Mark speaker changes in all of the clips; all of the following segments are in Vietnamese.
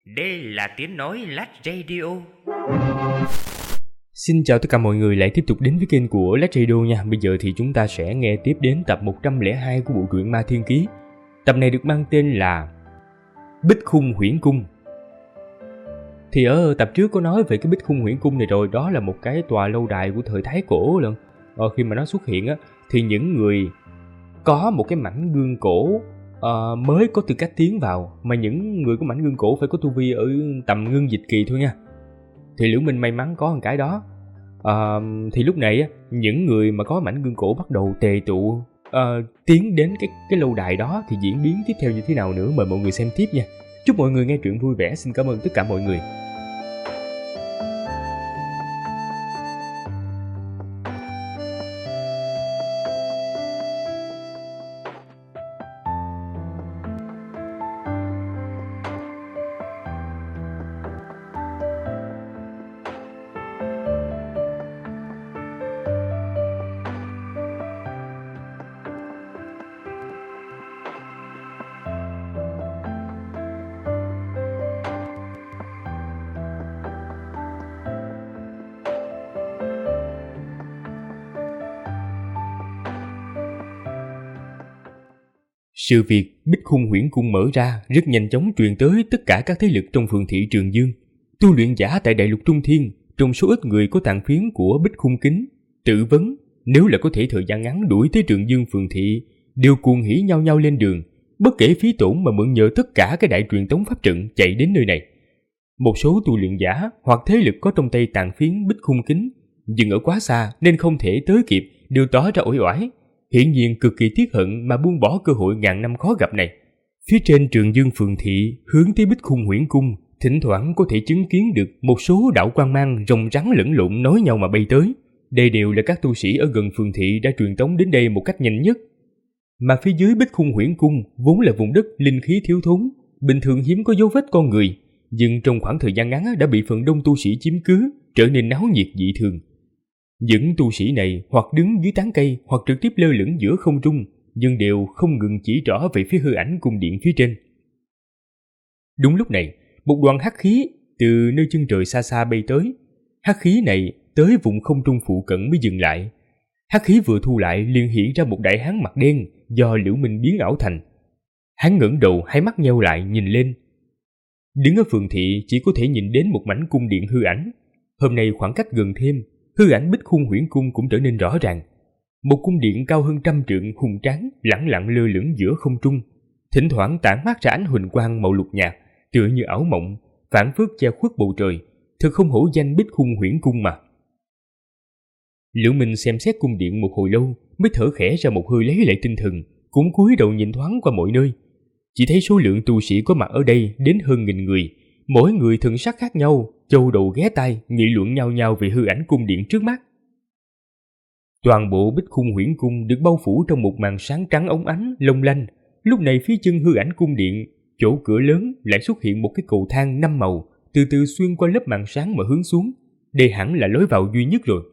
Speaker 1: Đây là tiếng nói Lách Radio.
Speaker 2: Xin chào tất cả mọi người lại tiếp tục đến với kênh của Lách Radio nha. Bây giờ thì chúng ta sẽ nghe tiếp đến tập 102 của bộ truyện Ma Thiên Ký. Tập này được mang tên là Bích Khung Huyễn Cung. Thì ở tập trước có nói về cái Bích Khung Huyễn Cung này rồi. Đó là một cái tòa lâu đài của thời Thái Cổ lần. Khi mà nó xuất hiện á, thì những người có một cái mảnh gương cổ mới có tư cách tiến vào. Mà những người có mảnh gương cổ phải có tu vi ở tầm ngưng dịch kỳ thôi nha. Thì Liễu Minh may mắn có một cái đó. Thì lúc này á, những người mà có mảnh gương cổ bắt đầu tề tụ tiến đến cái lâu đài đó. Thì diễn biến tiếp theo như thế nào nữa mời mọi người xem tiếp nha. Chúc mọi người nghe truyện vui vẻ. Xin cảm ơn tất cả mọi người. Sự việc Bích Khung Huyễn Cung mở ra rất nhanh chóng truyền tới tất cả các thế lực trong phường thị Trường Dương. Tu luyện giả tại Đại Lục Trung Thiên, trong số ít người có tàn phiến của Bích Khung Kính, tự vấn nếu là có thể thời gian ngắn đuổi tới Trường Dương phường thị, đều cuồng hỉ nhau nhau lên đường, bất kể phí tổn mà mượn nhờ tất cả cái đại truyền tống pháp trận chạy đến nơi này. Một số tu luyện giả hoặc thế lực có trong tay tàn phiến Bích Khung Kính, nhưng ở quá xa nên không thể tới kịp, đều tỏ ra uể oải. Hiển nhiên cực kỳ tiếc hận mà buông bỏ cơ hội ngàn năm khó gặp này. Phía trên Trường Dương phường thị hướng tới Bích Khung Huyễn Cung, thỉnh thoảng có thể chứng kiến được một số đạo quang mang rồng rắn lẫn lộn nối nhau mà bay tới. Đây đều là các tu sĩ ở gần phường thị đã truyền tống đến đây một cách nhanh nhất. Mà phía dưới Bích Khung Huyễn Cung vốn là vùng đất linh khí thiếu thốn, bình thường hiếm có dấu vết con người, nhưng trong khoảng thời gian ngắn đã bị phần đông tu sĩ chiếm cứ, trở nên náo nhiệt dị thường. Những tu sĩ này hoặc đứng dưới tán cây hoặc trực tiếp lơ lửng giữa không trung, nhưng đều không ngừng chỉ trỏ về phía hư ảnh cung điện phía trên. Đúng lúc này, một đoàn hắc khí từ nơi chân trời xa xa bay tới. Hắc khí này tới vùng không trung phụ cận mới dừng lại. Hắc khí vừa thu lại liền hiện ra một đại hán mặt đen do Liễu Minh biến ảo thành. Hắn ngẩng đầu, hai mắt nheo lại nhìn lên. Đứng ở phường thị chỉ có thể nhìn đến một mảnh cung điện hư ảnh. Hôm nay khoảng cách gần thêm, hư ảnh Bích Khung Huyễn Cung cũng trở nên rõ ràng. Một cung điện cao hơn 100 trượng hùng tráng lẳng lặng lơ lửng giữa không trung, thỉnh thoảng tản mát ra ánh huỳnh quang màu lục nhạt, tựa như ảo mộng, phảng phất che khuất bầu trời. Thật không hổ danh Bích Khung Huyễn Cung mà. Liễu Minh xem xét cung điện một hồi lâu, mới thở khẽ ra một hơi lấy lại tinh thần, cũng cúi đầu nhìn thoáng qua mọi nơi. Chỉ thấy số lượng tu sĩ có mặt ở đây đến hơn 1000 người, mỗi người thần sắc khác nhau, châu đầu ghé tai, nghị luận nhau nhau về hư ảnh cung điện trước mắt. Toàn bộ Bích Khung Huyễn Cung được bao phủ trong một màn sáng trắng óng ánh, long lanh. Lúc này phía chân hư ảnh cung điện, chỗ cửa lớn lại xuất hiện một cái cầu thang 5 màu, từ từ xuyên qua lớp màn sáng mà hướng xuống. Đây hẳn là lối vào duy nhất rồi.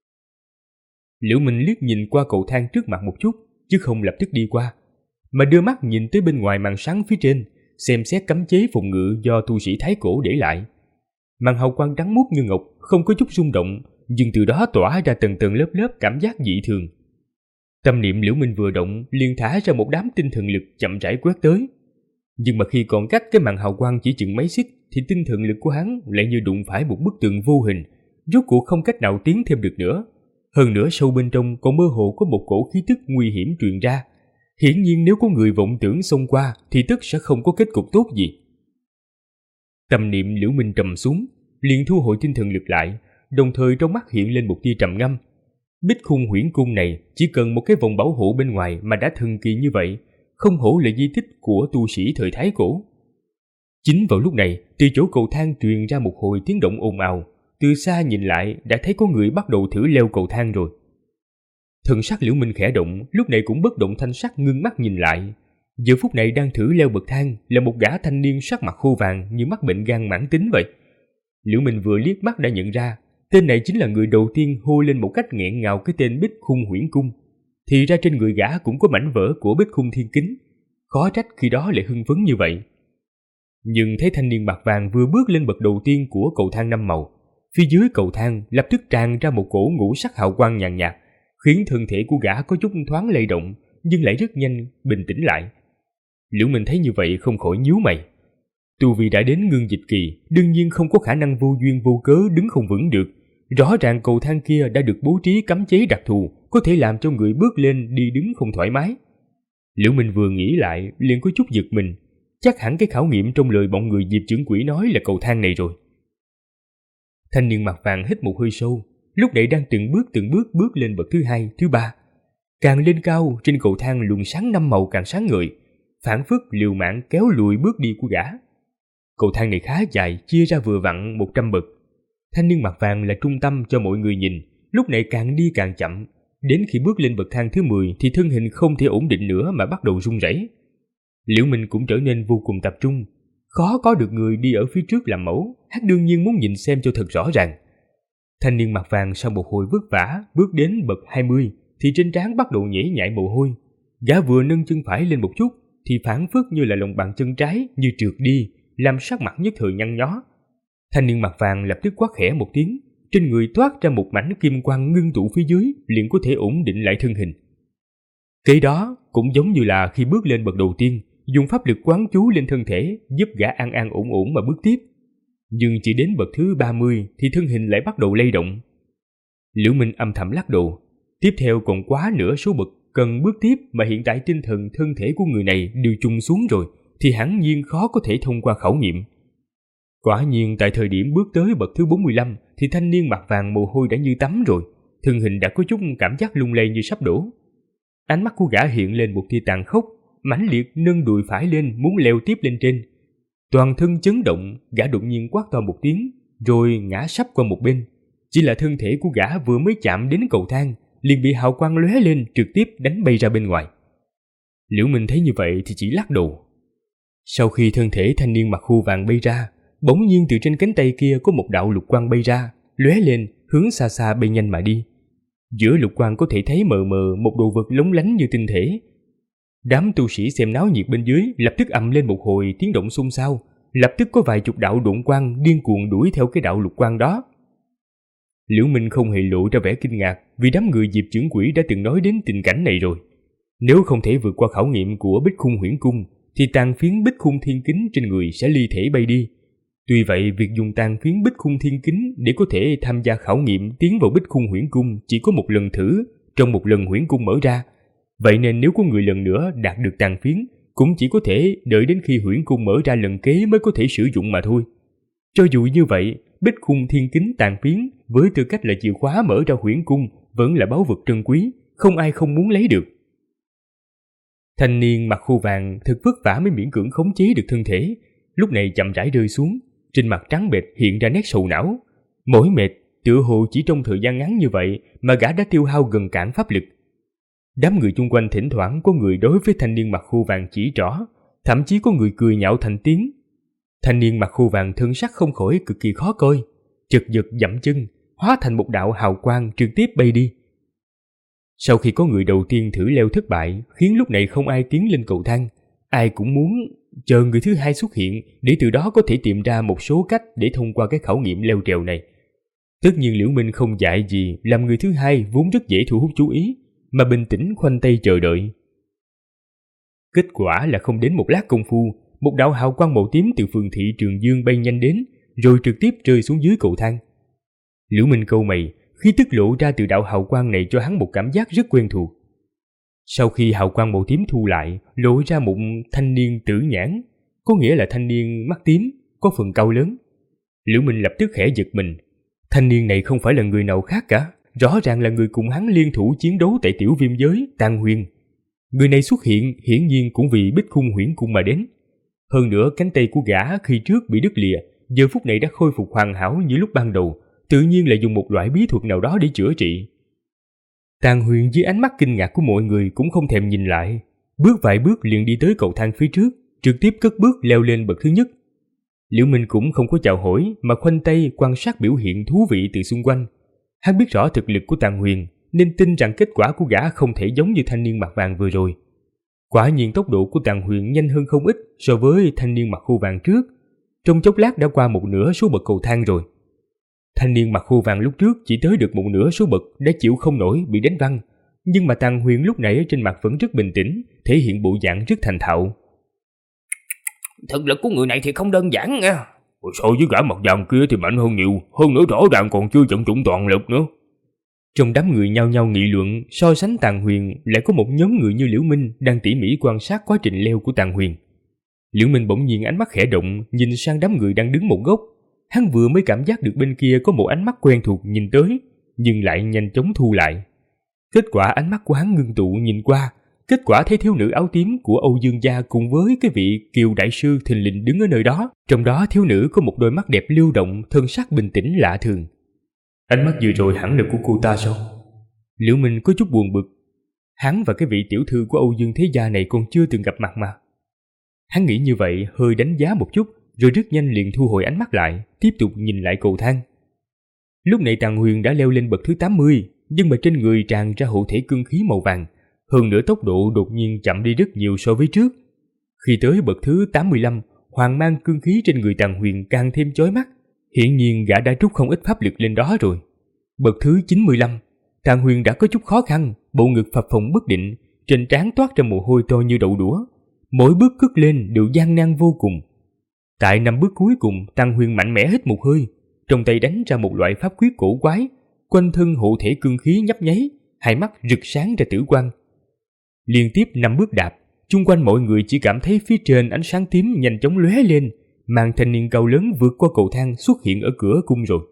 Speaker 2: Liễu Minh liếc nhìn qua cầu thang trước mặt một chút, chứ không lập tức đi qua, mà đưa mắt nhìn tới bên ngoài màn sáng phía trên, xem xét cấm chế phòng ngự do tu sĩ Thái Cổ để lại. Màn hào quang trắng muốt như ngọc, không có chút rung động, nhưng từ đó tỏa ra tầng tầng lớp lớp cảm giác dị thường. Tâm niệm Liễu Minh vừa động, liền thả ra một đám tinh thần lực chậm rãi quét tới. Nhưng mà khi còn cách cái màn hào quang chỉ chừng mấy xích, thì tinh thần lực của hắn lại như đụng phải một bức tường vô hình, rốt cuộc không cách nào tiến thêm được nữa. Hơn nữa sâu bên trong còn mơ hồ có một cổ khí tức nguy hiểm truyền ra. Hiển nhiên nếu có người vọng tưởng xông qua thì tất sẽ không có kết cục tốt gì. Tâm niệm Liễu Minh trầm xuống, liền thu hồi tinh thần lực lại, đồng thời trong mắt hiện lên một tia trầm ngâm. Bích Khung Huyễn Cung này chỉ cần một cái vòng bảo hộ bên ngoài mà đã thần kỳ như vậy, không hổ là di tích của tu sĩ thời Thái Cổ. Chính vào lúc này, từ chỗ cầu thang truyền ra một hồi tiếng động ồn ào, từ xa nhìn lại đã thấy có người bắt đầu thử leo cầu thang rồi. Thần sắc Liễu Minh khẽ động, lúc này cũng bất động thanh sắc ngưng mắt nhìn lại. Giờ phút này đang thử leo bậc thang là một gã thanh niên sắc mặt khô vàng như mắc bệnh gan mãn tính vậy. Liễu Minh vừa liếc mắt đã nhận ra, tên này chính là người đầu tiên hô lên một cách nghẹn ngào cái tên Bích Khung Huyễn Cung. Thì ra trên người gã cũng có mảnh vỡ của Bích Khung Thiên Kính, khó trách khi đó lại hưng phấn như vậy. Nhưng thấy thanh niên mặt vàng vừa bước lên bậc đầu tiên của cầu thang 5 màu, phía dưới cầu thang lập tức tràn ra một cổ ngũ sắc hào quang nhàn nhạt, khiến thân thể của gã có chút thoáng lay động, nhưng lại rất nhanh bình tĩnh lại. Liễu Minh thấy như vậy không khỏi nhíu mày. Tu vi đã đến ngưng dịch kỳ, đương nhiên không có khả năng vô duyên vô cớ đứng không vững được. Rõ ràng cầu thang kia đã được bố trí cấm chế đặc thù, có thể làm cho người bước lên đi đứng không thoải mái. Liễu Minh vừa nghĩ lại liền có chút giật mình, chắc hẳn cái khảo nghiệm trong lời bọn người Diệp trưởng quỷ nói là cầu thang này rồi. Thanh niên mặt vàng hít một hơi sâu, lúc này đang từng bước bước lên bậc thứ 2, thứ 3. Càng lên cao, trên cầu thang luồng sáng 5 màu càng sáng ngời, phảng phất liều mạng kéo lùi bước đi của gã. Cầu thang này khá dài, chia ra vừa vặn 100 bậc. Thanh niên mặt vàng là trung tâm cho mọi người nhìn, lúc này càng đi càng chậm, đến khi bước lên bậc thang thứ 10 thì thân hình không thể ổn định nữa mà bắt đầu run rẩy. Liễu Minh cũng trở nên vô cùng tập trung, khó có được người đi ở phía trước làm mẫu, hắn đương nhiên muốn nhìn xem cho thật rõ ràng. Thanh niên mặt vàng sau một hồi vất vả bước đến bậc 20 thì trên trán bắt đầu nhễ nhại mồ hôi. Gã vừa nâng chân phải lên một chút thì phảng phất như là lòng bàn chân trái như trượt đi, làm sắc mặt nhất thời nhăn nhó. Thanh niên mặt vàng lập tức quát khẽ một tiếng, trên người toát ra một mảnh kim quang ngưng tụ phía dưới, liền có thể ổn định lại thân hình. Kế đó cũng giống như là khi bước lên bậc đầu tiên, dùng pháp lực quán chú lên thân thể giúp gã an an ổn ổn mà bước tiếp. Nhưng chỉ đến bậc thứ 30 thì thân hình lại bắt đầu lay động. Liễu Minh âm thầm lắc đầu, tiếp theo còn quá nửa số bậc cần bước tiếp mà hiện tại tinh thần thân thể của người này đều trùng xuống rồi thì hẳn nhiên khó có thể thông qua khảo nghiệm. Quả nhiên tại thời điểm bước tới bậc thứ 45 thì thanh niên mặt vàng mồ hôi đã như tắm rồi, thân hình đã có chút cảm giác lung lay như sắp đổ. Ánh mắt của gã hiện lên một tia tàn khốc, mãnh liệt nâng đùi phải lên muốn leo tiếp lên trên. Toàn thân chấn động, gã đột nhiên quát to một tiếng, rồi ngã sấp qua một bên. Chỉ là thân thể của gã vừa mới chạm đến cầu thang, liền bị hào quang lóe lên trực tiếp đánh bay ra bên ngoài. Liễu Minh thấy như vậy thì chỉ lắc đầu. Sau khi thân thể thanh niên mặc khô vàng bay ra, bỗng nhiên từ trên cánh tay kia có một đạo lục quang bay ra, lóe lên, hướng xa xa bay nhanh mà đi. Giữa lục quang có thể thấy mờ mờ một đồ vật lóng lánh như tinh thể. Đám tu sĩ xem náo nhiệt bên dưới lập tức ầm lên một hồi tiếng động xôn xao, lập tức có vài chục đạo độn quang điên cuồng đuổi theo cái đạo lục quang đó. Liễu Minh không hề lộ ra vẻ kinh ngạc, vì đám người Diệp trưởng quỷ đã từng nói đến tình cảnh này rồi. Nếu không thể vượt qua khảo nghiệm của Bích Khung Huyễn Cung thì tàn phiến Bích Khung Thiên Kính trên người sẽ ly thể bay đi. Tuy vậy, việc dùng tàn phiến Bích Khung Thiên Kính để có thể tham gia khảo nghiệm tiến vào Bích Khung Huyễn Cung chỉ có một lần thử trong một lần huyễn cung mở ra. Vậy nên nếu có người lần nữa đạt được tàn phiến, cũng chỉ có thể đợi đến khi huyễn cung mở ra lần kế mới có thể sử dụng mà thôi. Cho dù như vậy, Bích Khung Thiên Kính tàn phiến với tư cách là chìa khóa mở ra huyễn cung vẫn là báu vật trân quý, không ai không muốn lấy được. Thanh niên mặc khô vàng thực vất vả mới miễn cưỡng khống chế được thân thể, lúc này chậm rãi rơi xuống, trên mặt trắng bệch hiện ra nét sầu não. Mỏi mệt, tựa hồ chỉ trong thời gian ngắn như vậy mà gã đã tiêu hao gần cạn pháp lực. Đám người chung quanh thỉnh thoảng có người đối với thanh niên mặc khô vàng chỉ trỏ, thậm chí có người cười nhạo thành tiếng. Thanh niên mặc khô vàng thân sắc không khỏi cực kỳ khó coi, chật vật dậm chân, hóa thành một đạo hào quang trực tiếp bay đi. Sau khi có người đầu tiên thử leo thất bại, khiến lúc này không ai tiến lên cầu thang, ai cũng muốn chờ người thứ hai xuất hiện để từ đó có thể tìm ra một số cách để thông qua cái khảo nghiệm leo trèo này. Tất nhiên Liễu Minh không dại gì làm người thứ hai vốn rất dễ thu hút chú ý, mà bình tĩnh khoanh tay chờ đợi. Kết quả là không đến một lát công phu, một đạo hào quang màu tím từ phường thị Trường Dương bay nhanh đến, rồi trực tiếp rơi xuống dưới cầu thang. Liễu Minh cau mày, khí tức lộ ra từ đạo hào quang này cho hắn một cảm giác rất quen thuộc. Sau khi hào quang màu tím thu lại, lộ ra một thanh niên tử nhãn, có nghĩa là thanh niên mắt tím, có phần cao lớn. Liễu Minh lập tức khẽ giật mình. Thanh niên này không phải là người nào khác cả, rõ ràng là người cùng hắn liên thủ chiến đấu tại tiểu viêm giới, Tàn Huyền. Người này xuất hiện hiển nhiên cũng vì Bích Khung Huyễn Cung mà đến. Hơn nữa cánh tay của gã khi trước bị đứt lìa, giờ phút này đã khôi phục hoàn hảo như lúc ban đầu, tự nhiên là dùng một loại bí thuật nào đó để chữa trị. Tàn Huyền dưới ánh mắt kinh ngạc của mọi người cũng không thèm nhìn lại, bước vài bước liền đi tới cầu thang phía trước, trực tiếp cất bước leo lên bậc thứ nhất. Liễu Minh cũng không có chào hỏi mà khoanh tay quan sát biểu hiện thú vị từ xung quanh. Hắn biết rõ thực lực của Tàn Huyền nên tin rằng kết quả của gã không thể giống như thanh niên mặt vàng vừa rồi. Quả nhiên tốc độ của Tàn Huyền nhanh hơn không ít so với thanh niên mặt khô vàng trước, Trong chốc lát đã qua một nửa số bậc cầu thang rồi. Thanh niên mặc khô vàng lúc trước chỉ tới được một nửa số bậc đã chịu không nổi bị đánh văng, nhưng mà Tàng Huyền lúc nãy ở trên mặt vẫn rất bình tĩnh, thể hiện bộ dạng rất thành thạo.
Speaker 1: Thực lực của người này thì không đơn giản nha.
Speaker 3: So với gã mặt vàng kia thì mạnh hơn nhiều, hơn nữa rõ ràng còn chưa vận dụng toàn lực nữa.
Speaker 2: Trong đám người nhao nhao nghị luận, so sánh Tàng Huyền, lại có một nhóm người như Liễu Minh đang tỉ mỉ quan sát quá trình leo của Tàng Huyền. Liễu Minh bỗng nhiên ánh mắt khẽ động, nhìn sang đám người đang đứng một góc. Hắn vừa mới cảm giác được bên kia có một ánh mắt quen thuộc nhìn tới, nhưng lại nhanh chóng thu lại. Kết quả ánh mắt của hắn ngưng tụ nhìn qua, kết quả thấy thiếu nữ áo tím của Âu Dương gia cùng với cái vị Kiều đại sư thình lình đứng ở nơi đó. Trong đó thiếu nữ có một đôi mắt đẹp lưu động, thân sắc bình tĩnh lạ thường. Ánh mắt vừa rồi hẳn là của cô ta sao? Liễu Minh có chút buồn bực. Hắn và cái vị tiểu thư của Âu Dương thế gia này còn chưa từng gặp mặt mà. Hắn nghĩ như vậy, hơi đánh giá một chút, rồi rất nhanh liền thu hồi ánh mắt lại, tiếp tục nhìn lại cầu thang. Lúc này Tàng Huyền đã leo lên bậc thứ 80, nhưng mà trên người tràn ra hộ thể cương khí màu vàng, hơn nữa tốc độ đột nhiên chậm đi rất nhiều so với trước. Khi tới bậc thứ 85, hoàng mang cương khí trên người Tàng Huyền càng thêm chói mắt, hiển nhiên gã đã trút không ít pháp lực lên đó rồi. Bậc thứ 95, Tàng Huyền đã có chút khó khăn, bộ ngực phập phồng bất định, trên trán toát ra mồ hôi to như đậu đũa, mỗi bước cất lên đều gian nan vô cùng. Tại 5 bước cuối cùng, Tàng Huyền mạnh mẽ hít một hơi, trong tay đánh ra một loại pháp quyết cổ quái, quanh thân hộ thể cương khí nhấp nháy, hai mắt rực sáng ra tử quang. Liên tiếp 5 bước đạp, chung quanh mọi người chỉ cảm thấy phía trên ánh sáng tím nhanh chóng lóe lên, màn thanh niên cao lớn vượt qua cầu thang xuất hiện ở cửa cung rồi.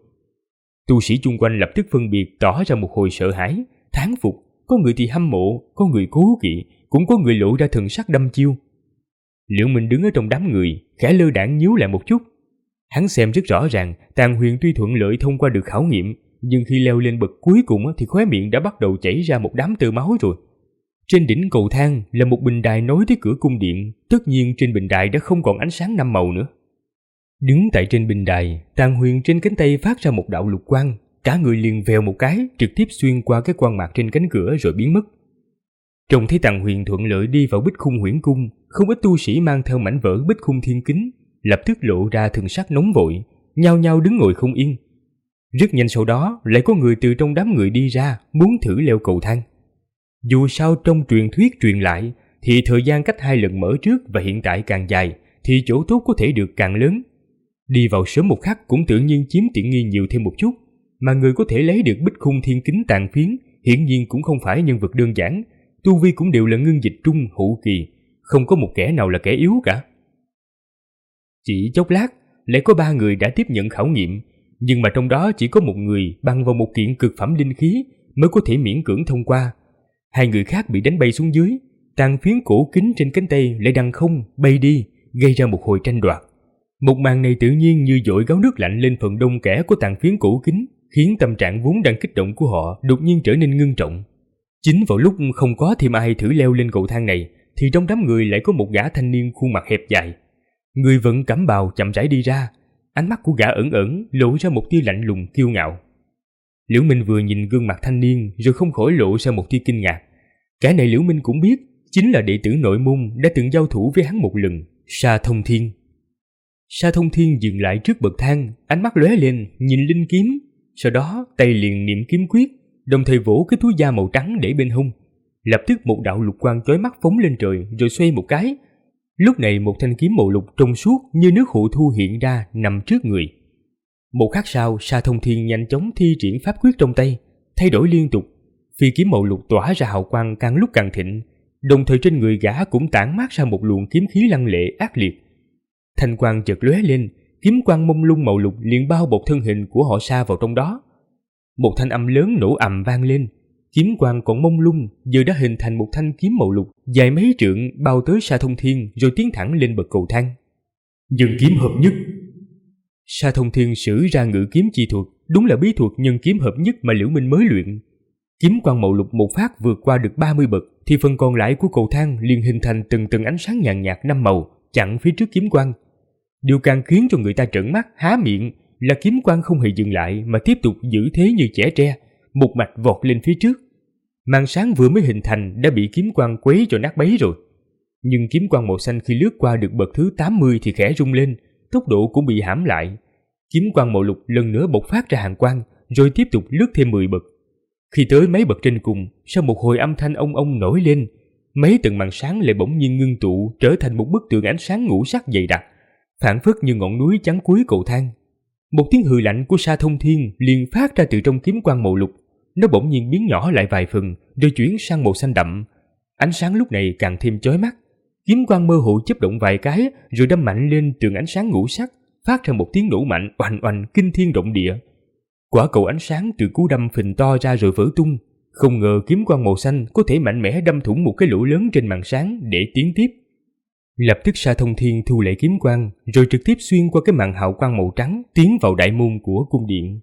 Speaker 2: Tu sĩ chung quanh lập tức phân biệt tỏ ra một hồi sợ hãi, thán phục, có người thì hâm mộ, có người cố kỵ, cũng có người lộ ra thần sắc đăm chiêu. Liễu Minh đứng ở trong đám người, khẽ lơ đãng nhíu lại một chút. Hắn xem rất rõ ràng, Tàng Huyền tuy thuận lợi thông qua được khảo nghiệm, nhưng khi leo lên bậc cuối cùng thì khóe miệng đã bắt đầu chảy ra một đám tơ máu rồi. Trên đỉnh cầu thang là một bình đài nối tới cửa cung điện, tất nhiên trên bình đài đã không còn ánh sáng 5 màu nữa. Đứng tại trên bình đài, Tàng Huyền trên cánh tay phát ra một đạo lục quang, cả người liền vèo một cái, trực tiếp xuyên qua cái quang mạc trên cánh cửa rồi biến mất. Trông thấy Tàng Huyền thuận lợi đi vào Bích Khung Huyễn Cung, không ít tu sĩ mang theo mảnh vỡ Bích Khung Thiên Kính, lập tức lộ ra thần sắc nóng vội, nhao nhao đứng ngồi không yên. Rất nhanh sau đó, lại có người từ trong đám người đi ra, muốn thử leo cầu thang. Dù sao trong truyền thuyết truyền lại, thì thời gian cách 2 lần mở trước và hiện tại càng dài, thì chỗ tốt có thể được càng lớn. Đi vào sớm một khắc cũng tự nhiên chiếm tiện nghi nhiều thêm một chút, mà người có thể lấy được Bích Khung Thiên Kính tàn phiến, hiển nhiên cũng không phải nhân vật đơn giản, tu vi cũng đều là ngưng dịch trung hậu kỳ, không có một kẻ nào là kẻ yếu cả. Chỉ chốc lát, lại có 3 người đã tiếp nhận khảo nghiệm, nhưng mà trong đó chỉ có một người bằng vào một kiện cực phẩm linh khí mới có thể miễn cưỡng thông qua. 2 người khác bị đánh bay xuống dưới, tàn phiến cổ kính trên cánh tay lại đằng không bay đi, gây ra một hồi tranh đoạt. Một màn này tự nhiên như dội gáo nước lạnh lên phần đông kẻ của tàn phiến cổ kính, khiến tâm trạng vốn đang kích động của họ đột nhiên trở nên ngưng trọng. Chính vào lúc không có thêm ai thử leo lên cầu thang này, thì trong đám người lại có một gã thanh niên khuôn mặt hẹp dài. Người vận cẩm bào chậm rãi đi ra, ánh mắt của gã ẩn ẩn lộ ra một tia lạnh lùng kiêu ngạo. Liễu Minh vừa nhìn gương mặt thanh niên rồi không khỏi lộ ra một tia kinh ngạc. Kẻ này Liễu Minh cũng biết, chính là đệ tử nội môn đã từng giao thủ với hắn một lần, Sa Thông Thiên. Sa Thông Thiên dừng lại trước bậc thang, ánh mắt lóe lên nhìn linh kiếm, sau đó tay liền niệm kiếm quyết, đồng thời vỗ cái túi da màu trắng để bên hông. Lập tức một đạo lục quang chói mắt phóng lên trời rồi xoay một cái. Lúc này một thanh kiếm màu lục trong suốt như nước hộ thu hiện ra nằm trước người. Một khắc sau, Sa Thông Thiên nhanh chóng thi triển pháp quyết trong tay, thay đổi liên tục. Phi kiếm màu lục tỏa ra hào quang càng lúc càng thịnh, đồng thời trên người gã cũng tản mát ra một luồng kiếm khí lăng lệ ác liệt. Thanh quang chợt lóe lên, kiếm quang mông lung màu lục liền bao bọc thân hình của họ Sa vào trong đó. Một thanh âm lớn nổ ầm vang lên, kiếm quang còn mông lung giờ đã hình thành một thanh kiếm màu lục dài mấy trượng bao tới Sa Thông Thiên rồi tiến thẳng lên bậc cầu thang. Nhân kiếm hợp nhất. Sa Thông Thiên sử ra ngự kiếm chi thuật, đúng là bí thuật nhân kiếm hợp nhất mà Liễu Minh mới luyện. Kiếm quang màu lục một phát vượt qua được 30 bậc, thì phần còn lại của cầu thang liền hình thành từng từng ánh sáng nhàn nhạt 5 màu chặn phía trước kiếm quang. Điều càng khiến cho người ta trợn mắt há miệng là kiếm quang không hề dừng lại mà tiếp tục giữ thế như chẻ tre, một mạch vọt lên phía trước. Màn sáng vừa mới hình thành đã bị kiếm quang quấy cho nát bấy rồi. Nhưng kiếm quang màu xanh khi lướt qua được bậc thứ 80 thì khẽ rung lên, tốc độ cũng bị hãm lại. Kiếm quang màu lục lần nữa bộc phát ra hàn quang, rồi tiếp tục lướt thêm 10 bậc. Khi tới mấy bậc trên cùng, sau một hồi âm thanh ông ông nổi lên, mấy tầng màn sáng lại bỗng nhiên ngưng tụ trở thành một bức tường ánh sáng ngũ sắc dày đặc, phảng phất như ngọn núi chắn cuối cầu thang. Một tiếng hừ lạnh của Sa Thông Thiên liền phát ra từ trong kiếm quang màu lục. Nó bỗng nhiên biến nhỏ lại vài phần, rồi chuyển sang màu xanh đậm. Ánh sáng lúc này càng thêm chói mắt. Kiếm quang mơ hồ chớp động vài cái, rồi đâm mạnh lên tường ánh sáng ngũ sắc, phát ra một tiếng nổ mạnh oành oành kinh thiên động địa. Quả cầu ánh sáng từ cú đâm phình to ra rồi vỡ tung. Không ngờ kiếm quang màu xanh có thể mạnh mẽ đâm thủng một cái lỗ lớn trên màn sáng để tiến tiếp. Lập tức Sa Thông Thiên thu lại kiếm quang, rồi trực tiếp xuyên qua cái màn hào quang màu trắng, tiến vào đại môn của cung điện.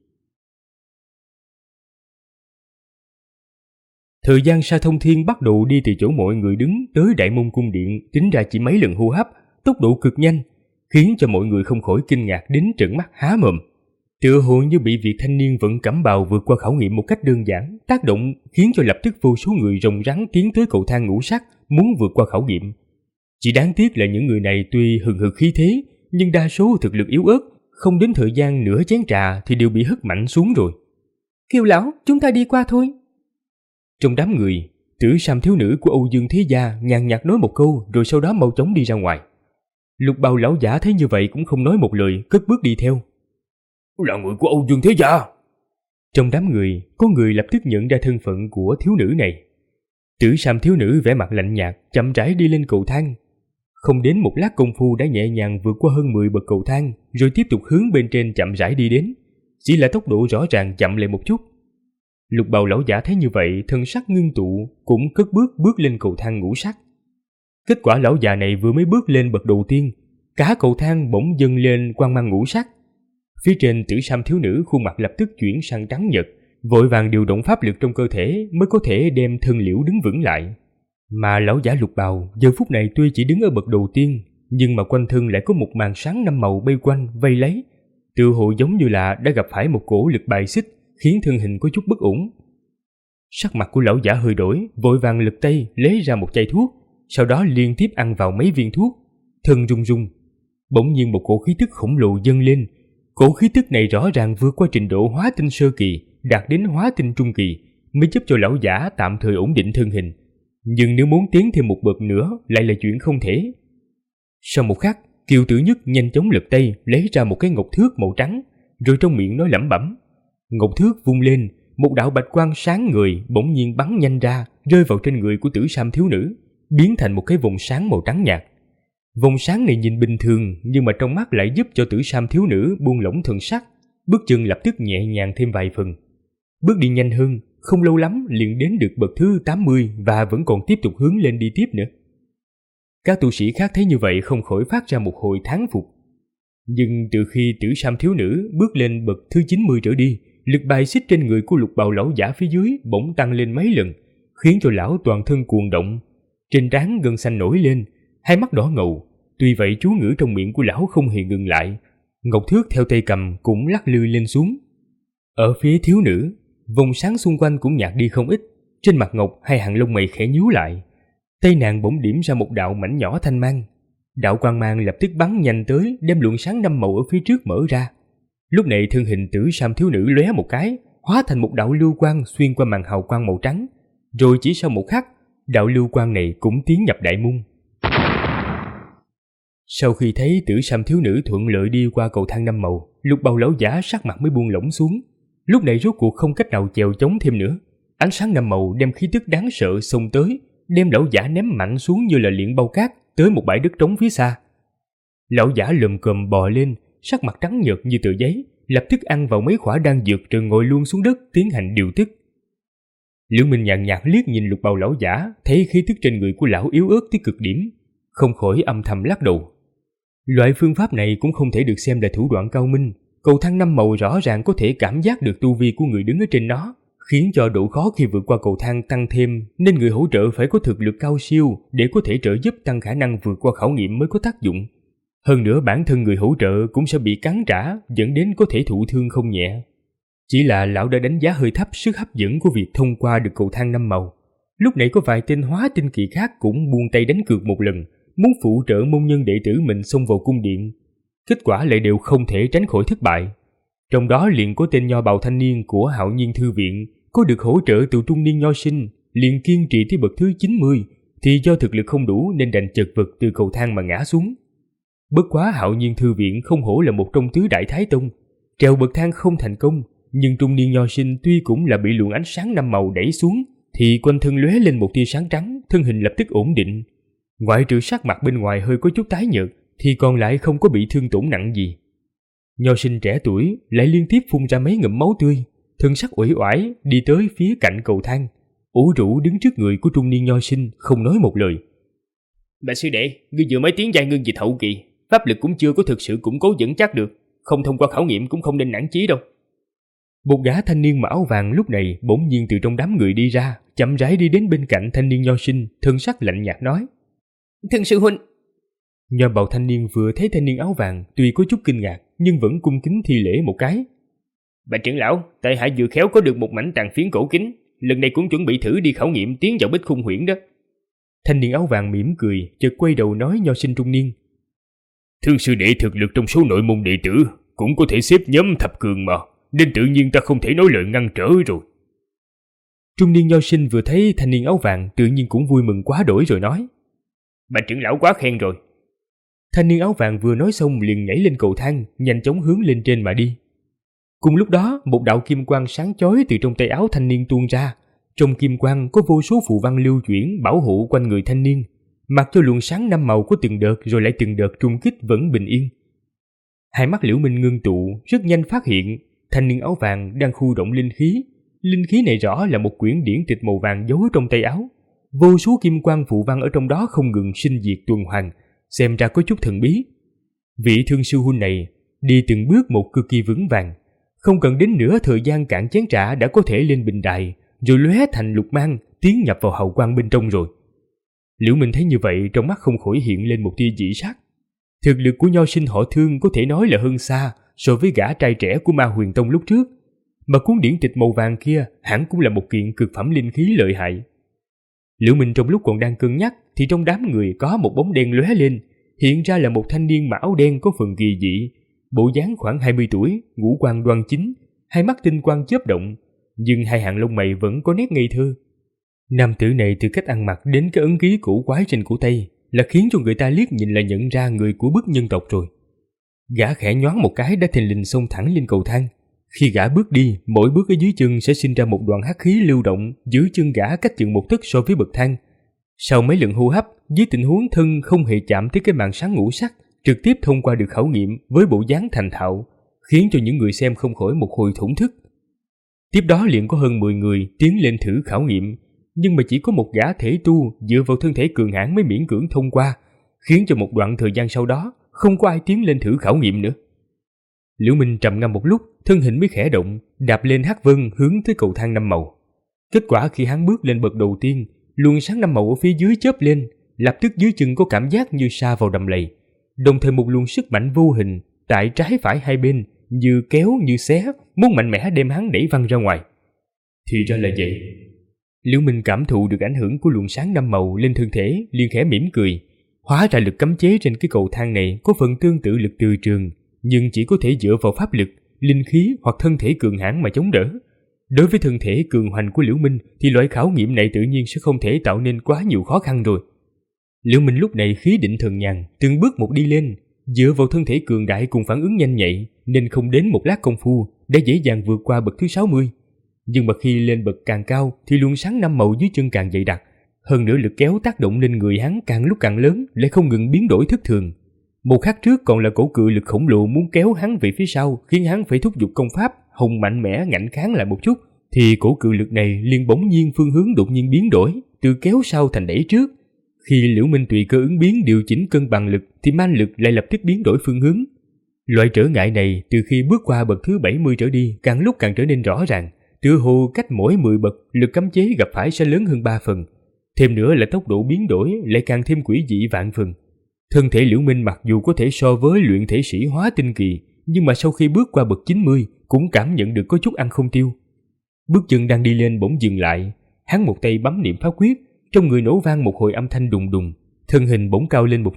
Speaker 2: Thời gian Sa Thông Thiên bắt đầu đi từ chỗ mọi người đứng tới đại môn cung điện tính ra chỉ mấy lần hô hấp, tốc độ cực nhanh, khiến cho mọi người không khỏi kinh ngạc đến trợn mắt há mồm. Tựa hồ như bị việc thanh niên vận cẩm bào vượt qua khảo nghiệm một cách đơn giản tác động, khiến cho lập tức vô số người rồng rắn tiến tới cầu thang ngũ sắc muốn vượt qua khảo nghiệm. Chỉ đáng tiếc là những người này tuy hừng hực khí thế, nhưng đa số thực lực yếu ớt, không đến thời gian nửa chén trà thì đều bị hất mạnh xuống rồi. Kiều lão, chúng ta đi qua thôi. Trong đám người, Tử Sam thiếu nữ của Âu Dương Thế Gia nhàn nhạt nói một câu, rồi sau đó mau chóng đi ra ngoài. Lục Bào lão giả thấy như vậy cũng không nói một lời, cất bước đi theo.
Speaker 3: Là người của Âu Dương Thế Gia.
Speaker 2: Trong đám người, có người lập tức nhận ra thân phận của thiếu nữ này. Tử Sam thiếu nữ vẻ mặt lạnh nhạt, chậm rãi đi lên cầu thang. Không đến một lát công phu đã nhẹ nhàng vượt qua hơn 10 bậc cầu thang, rồi tiếp tục hướng bên trên chậm rãi đi đến. Chỉ là tốc độ rõ ràng chậm lại một chút. Lục Bào lão giả thấy như vậy, thân sắc ngưng tụ, cũng cất bước lên cầu thang ngũ sắc. Kết quả lão già này vừa mới bước lên bậc đầu tiên, cả cầu thang bỗng dâng lên quang mang ngũ sắc. Phía trên Tử Sam thiếu nữ khuôn mặt lập tức chuyển sang trắng nhợt, vội vàng điều động pháp lực trong cơ thể mới có thể đem thân liễu đứng vững lại. Mà lão giả Lục Bào giờ phút này tuy chỉ đứng ở bậc đầu tiên, nhưng mà quanh thân lại có một màn sáng năm màu bay quanh vây lấy, tựa hồ giống như là đã gặp phải một cổ lực bài xích, khiến thân hình có chút bất ổn. Sắc mặt của lão giả hơi đổi, vội vàng lật tay lấy ra một chai thuốc, sau đó liên tiếp ăn vào mấy viên thuốc, thân run run. Bỗng nhiên một cổ khí tức khổng lồ dâng lên. Cổ khí tức này rõ ràng vượt qua trình độ hóa tinh sơ kỳ, đạt đến hóa tinh trung kỳ, mới giúp cho lão giả tạm thời ổn định thân hình. Nhưng nếu muốn tiến thêm một bậc nữa lại là chuyện không thể. Sau một khắc, Kiều Tử Nhất nhanh chóng lật tay lấy ra một cái ngọc thước màu trắng, rồi trong miệng nói lẩm bẩm. Ngọc thước vung lên, một đạo bạch quang sáng ngời bỗng nhiên bắn nhanh ra, rơi vào trên người của Tử Sam thiếu nữ, biến thành một cái vòng sáng màu trắng nhạt. Vòng sáng này nhìn bình thường, nhưng mà trong mắt lại giúp cho Tử Sam thiếu nữ buông lỏng thần sắc, bước chân lập tức nhẹ nhàng thêm vài phần. Bước đi nhanh hơn, không lâu lắm liền đến được bậc thứ 80 và vẫn còn tiếp tục hướng lên đi tiếp nữa. Các tu sĩ khác thấy như vậy không khỏi phát ra một hồi thán phục. Nhưng từ khi Tử Sam thiếu nữ bước lên bậc thứ 90 trở đi, lực bài xích trên người của Lục Bào lão giả phía dưới bỗng tăng lên mấy lần, khiến cho lão toàn thân cuồng động, trên trán gân xanh nổi lên, hai mắt đỏ ngầu. Tuy vậy chú ngữ trong miệng của lão không hề ngừng lại, ngọc thước theo tay cầm cũng lắc lư lên xuống. Ở phía thiếu nữ, vòng sáng xung quanh cũng nhạt đi không ít, trên mặt ngọc hai hàng lông mày khẽ nhíu lại. Tay nàng bỗng điểm ra một đạo mảnh nhỏ thanh mang. Đạo quang mang lập tức bắn nhanh tới, đem luồng sáng năm màu ở phía trước mở ra. Lúc này thân hình Tử Sam thiếu nữ lóe một cái, hóa thành một đạo lưu quang xuyên qua màn hào quang màu trắng, rồi chỉ sau một khắc, đạo lưu quang này cũng tiến nhập đại môn. Sau khi thấy Tử Sam thiếu nữ thuận lợi đi qua cầu thang năm màu, Lục Bào lão giả sắc mặt mới buông lỏng xuống. Lúc này rốt cuộc không cách nào chèo chống thêm nữa. Ánh sáng năm màu đem khí tức đáng sợ xông tới, đem lão giả ném mạnh xuống như là liễn bao cát tới một bãi đất trống phía xa. Lão giả lồm cồm bò lên, sắc mặt trắng nhợt như tờ giấy, lập tức ăn vào mấy khỏa đan dược rồi ngồi luôn xuống đất tiến hành điều tức. Liễu Minh nhàn nhạt liếc nhìn Lục Bào lão giả, thấy khí tức trên người của lão yếu ớt tới cực điểm, không khỏi âm thầm lắc đầu. Loại phương pháp này cũng không thể được xem là thủ đoạn cao minh. Cầu thang năm màu rõ ràng có thể cảm giác được tu vi của người đứng ở trên nó, khiến cho độ khó khi vượt qua cầu thang tăng thêm, nên người hỗ trợ phải có thực lực cao siêu để có thể trợ giúp tăng khả năng vượt qua khảo nghiệm mới có tác dụng. Hơn nữa bản thân người hỗ trợ cũng sẽ bị cắn trả, dẫn đến có thể thụ thương không nhẹ. Chỉ là lão đã đánh giá hơi thấp sức hấp dẫn của việc thông qua được cầu thang năm màu. Lúc nãy có vài tên hóa tinh kỳ khác cũng buông tay đánh cược một lần, muốn phụ trợ môn nhân đệ tử mình xông vào cung điện. Kết quả lại đều không thể tránh khỏi thất bại. Trong đó liền có tên nho bào thanh niên của Hạo Nhiên Thư Viện có được hỗ trợ từ trung niên nho sinh, liền kiên trì tới bậc thứ 90, thì do thực lực không đủ nên đành chật vật từ cầu thang mà ngã xuống. Bất quá Hạo Nhiên Thư Viện không hổ là một trong tứ đại thái tông, trèo bậc thang không thành công, nhưng trung niên nho sinh tuy cũng là bị luồng ánh sáng năm màu đẩy xuống, thì quanh thân lóe lên một tia sáng trắng, thân hình lập tức ổn định. Ngoại trừ sắc mặt bên ngoài hơi có chút tái nhợt, thì còn lại không có bị thương tổn nặng gì. Nho sinh trẻ tuổi lại liên tiếp phun ra mấy ngụm máu tươi, thân sắc uể oải đi tới phía cạnh cầu thang, ủ rũ đứng trước người của trung niên nho sinh, không nói một lời.
Speaker 1: Bạch sư đệ, ngươi vừa mới tiến giai ngưng dịch hậu kỳ, pháp lực cũng chưa có thực sự củng cố vững chắc được, không thông qua khảo nghiệm cũng không nên nản chí đâu.
Speaker 2: Một gã thanh niên mặc áo vàng lúc này bỗng nhiên từ trong đám người đi ra, chậm rãi đi đến bên cạnh thanh niên nho sinh, thân sắc lạnh nhạt nói:
Speaker 1: Thưa sư huynh.
Speaker 2: Nho bào thanh niên vừa thấy thanh niên áo vàng, tuy có chút kinh ngạc nhưng vẫn cung kính thi lễ một cái.
Speaker 1: Bạch trưởng lão, tại hạ vừa khéo có được một mảnh tàn phiến cổ kính, lần này cũng chuẩn bị thử đi khảo nghiệm tiến vào Bích Khung Huyễn đó.
Speaker 2: Thanh niên áo vàng mỉm cười, chợt quay đầu nói nho sinh trung niên:
Speaker 3: Thương sư đệ thực lực trong số nội môn đệ tử cũng có thể xếp nhóm thập cường mà, nên tự nhiên ta không thể nói lời ngăn trở rồi.
Speaker 2: Trung niên nho sinh vừa thấy thanh niên áo vàng tự nhiên cũng vui mừng quá đổi rồi nói:
Speaker 1: Bạch trưởng lão quá khen rồi.
Speaker 2: Thanh niên áo vàng vừa nói xong liền nhảy lên cầu thang, nhanh chóng hướng lên trên mà đi. Cùng lúc đó, một đạo kim quang sáng chói từ trong tay áo thanh niên tuôn ra. Trong kim quang có vô số phù văn lưu chuyển bảo hộ quanh người thanh niên, mặc cho luồng sáng năm màu của từng đợt rồi lại từng đợt trung kích vẫn bình yên. Hai mắt Liễu Minh ngưng tụ, rất nhanh phát hiện thanh niên áo vàng đang khu động linh khí. Linh khí này rõ là một quyển điển tịch màu vàng giấu trong tay áo. Vô số kim quang phù văn ở trong đó không ngừng sinh diệt tuần hoàn, xem ra có chút thần bí. Vị thương sư huynh này đi từng bước một cực kỳ vững vàng, không cần đến nửa thời gian cạn chén trà đã có thể lên bình đài, rồi lóe thành lục mang tiến nhập vào hào quang bên trong rồi. Liễu Minh thấy như vậy, trong mắt không khỏi hiện lên một tia dị sắc. Thực lực của nho sinh họ Thương có thể nói là hơn xa so với gã trai trẻ của Ma Huyền Tông lúc trước, mà cuốn điển tịch màu vàng kia hẳn cũng là một kiện cực phẩm linh khí lợi hại. Liễu Minh trong lúc còn đang cân nhắc thì trong đám người có một bóng đen lóe lên, hiện ra là một thanh niên mặc áo đen có phần kỳ dị, bộ dáng khoảng 20 tuổi, ngũ quan đoan chính, hai mắt tinh quang chớp động, nhưng hai hàng lông mày vẫn có nét ngây thơ. Nam tử này từ cách ăn mặc đến cái ấn ký cổ quái trên cổ tay là khiến cho người ta liếc nhìn là nhận ra người của bức nhân tộc rồi. Gã khẽ nhoáng một cái đã thình lình xông thẳng lên cầu thang. Khi gã bước đi, mỗi bước ở dưới chân sẽ sinh ra một đoàn hắc khí lưu động, giữ chân gã cách chừng một tấc so với bậc thang. Sau mấy lần hô hấp, dưới tình huống thân không hề chạm tới cái màn sáng ngũ sắc, trực tiếp thông qua được khảo nghiệm với bộ dáng thành thạo, khiến cho những người xem không khỏi một hồi thổn thức. Tiếp đó liền có hơn 10 người tiến lên thử khảo nghiệm, nhưng mà chỉ có một gã thể tu dựa vào thân thể cường hãn mới miễn cưỡng thông qua, khiến cho một đoạn thời gian sau đó không có ai tiến lên thử khảo nghiệm nữa. Liễu Minh trầm ngâm một lúc, thân hình mới khẽ động, đạp lên hắc vân hướng tới cầu thang năm màu. Kết quả khi hắn bước lên bậc đầu tiên, luồng sáng năm màu ở phía dưới chớp lên, lập tức dưới chân có cảm giác như sa vào đầm lầy, đồng thời một luồng sức mạnh vô hình tại trái phải hai bên như kéo như xé, muốn mạnh mẽ đem hắn đẩy văng ra ngoài. Thì ra là vậy. Liễu Minh cảm thụ được ảnh hưởng của luồng sáng năm màu lên thân thể, liền khẽ mỉm cười. Hóa ra lực cấm chế trên cái cầu thang này có phần tương tự lực từ trường, nhưng chỉ có thể dựa vào pháp lực, linh khí hoặc thân thể cường hãn mà chống đỡ. Đối với thân thể cường hoành của Liễu Minh thì loại khảo nghiệm này tự nhiên sẽ không thể tạo nên quá nhiều khó khăn rồi. Liễu Minh lúc này khí định thần nhàn, từng bước một đi lên, dựa vào thân thể cường đại cùng phản ứng nhanh nhạy nên không đến một lát công phu đã dễ dàng vượt qua bậc thứ 60. Nhưng mà khi lên bậc càng cao thì luồng sáng năm màu dưới chân càng dày đặc, hơn nữa lực kéo tác động lên người hắn càng lúc càng lớn, lại không ngừng biến đổi thất thường. Một khắc trước còn là cổ cự lực khổng lồ muốn kéo hắn về phía sau, khiến hắn phải thúc giục công pháp hùng mạnh mẽ ngạnh kháng lại một chút, thì cổ cự lực này liền bỗng nhiên phương hướng đột nhiên biến đổi, từ kéo sau thành đẩy trước. Khi Liễu Minh tùy cơ ứng biến điều chỉnh cân bằng lực thì man lực lại lập tức biến đổi phương hướng. Loại trở ngại này từ khi bước qua bậc thứ 70 trở đi càng lúc càng trở nên rõ ràng, tựa hồ cách mỗi 10 bậc lực cấm chế gặp phải sẽ lớn hơn 3 phần. Thêm nữa là tốc độ biến đổi lại càng thêm quỷ dị vạn phần. Thân thể Liễu Minh mặc dù có thể so với luyện thể sĩ hóa tinh kỳ, nhưng mà sau khi bước qua bậc 90 cũng cảm nhận được có chút ăn không tiêu. Bước chân đang đi lên bỗng dừng lại, hắn một tay bấm niệm pháp quyết, trong người nổ vang một hồi âm thanh đùng đùng, thân hình bỗng cao lên một chút,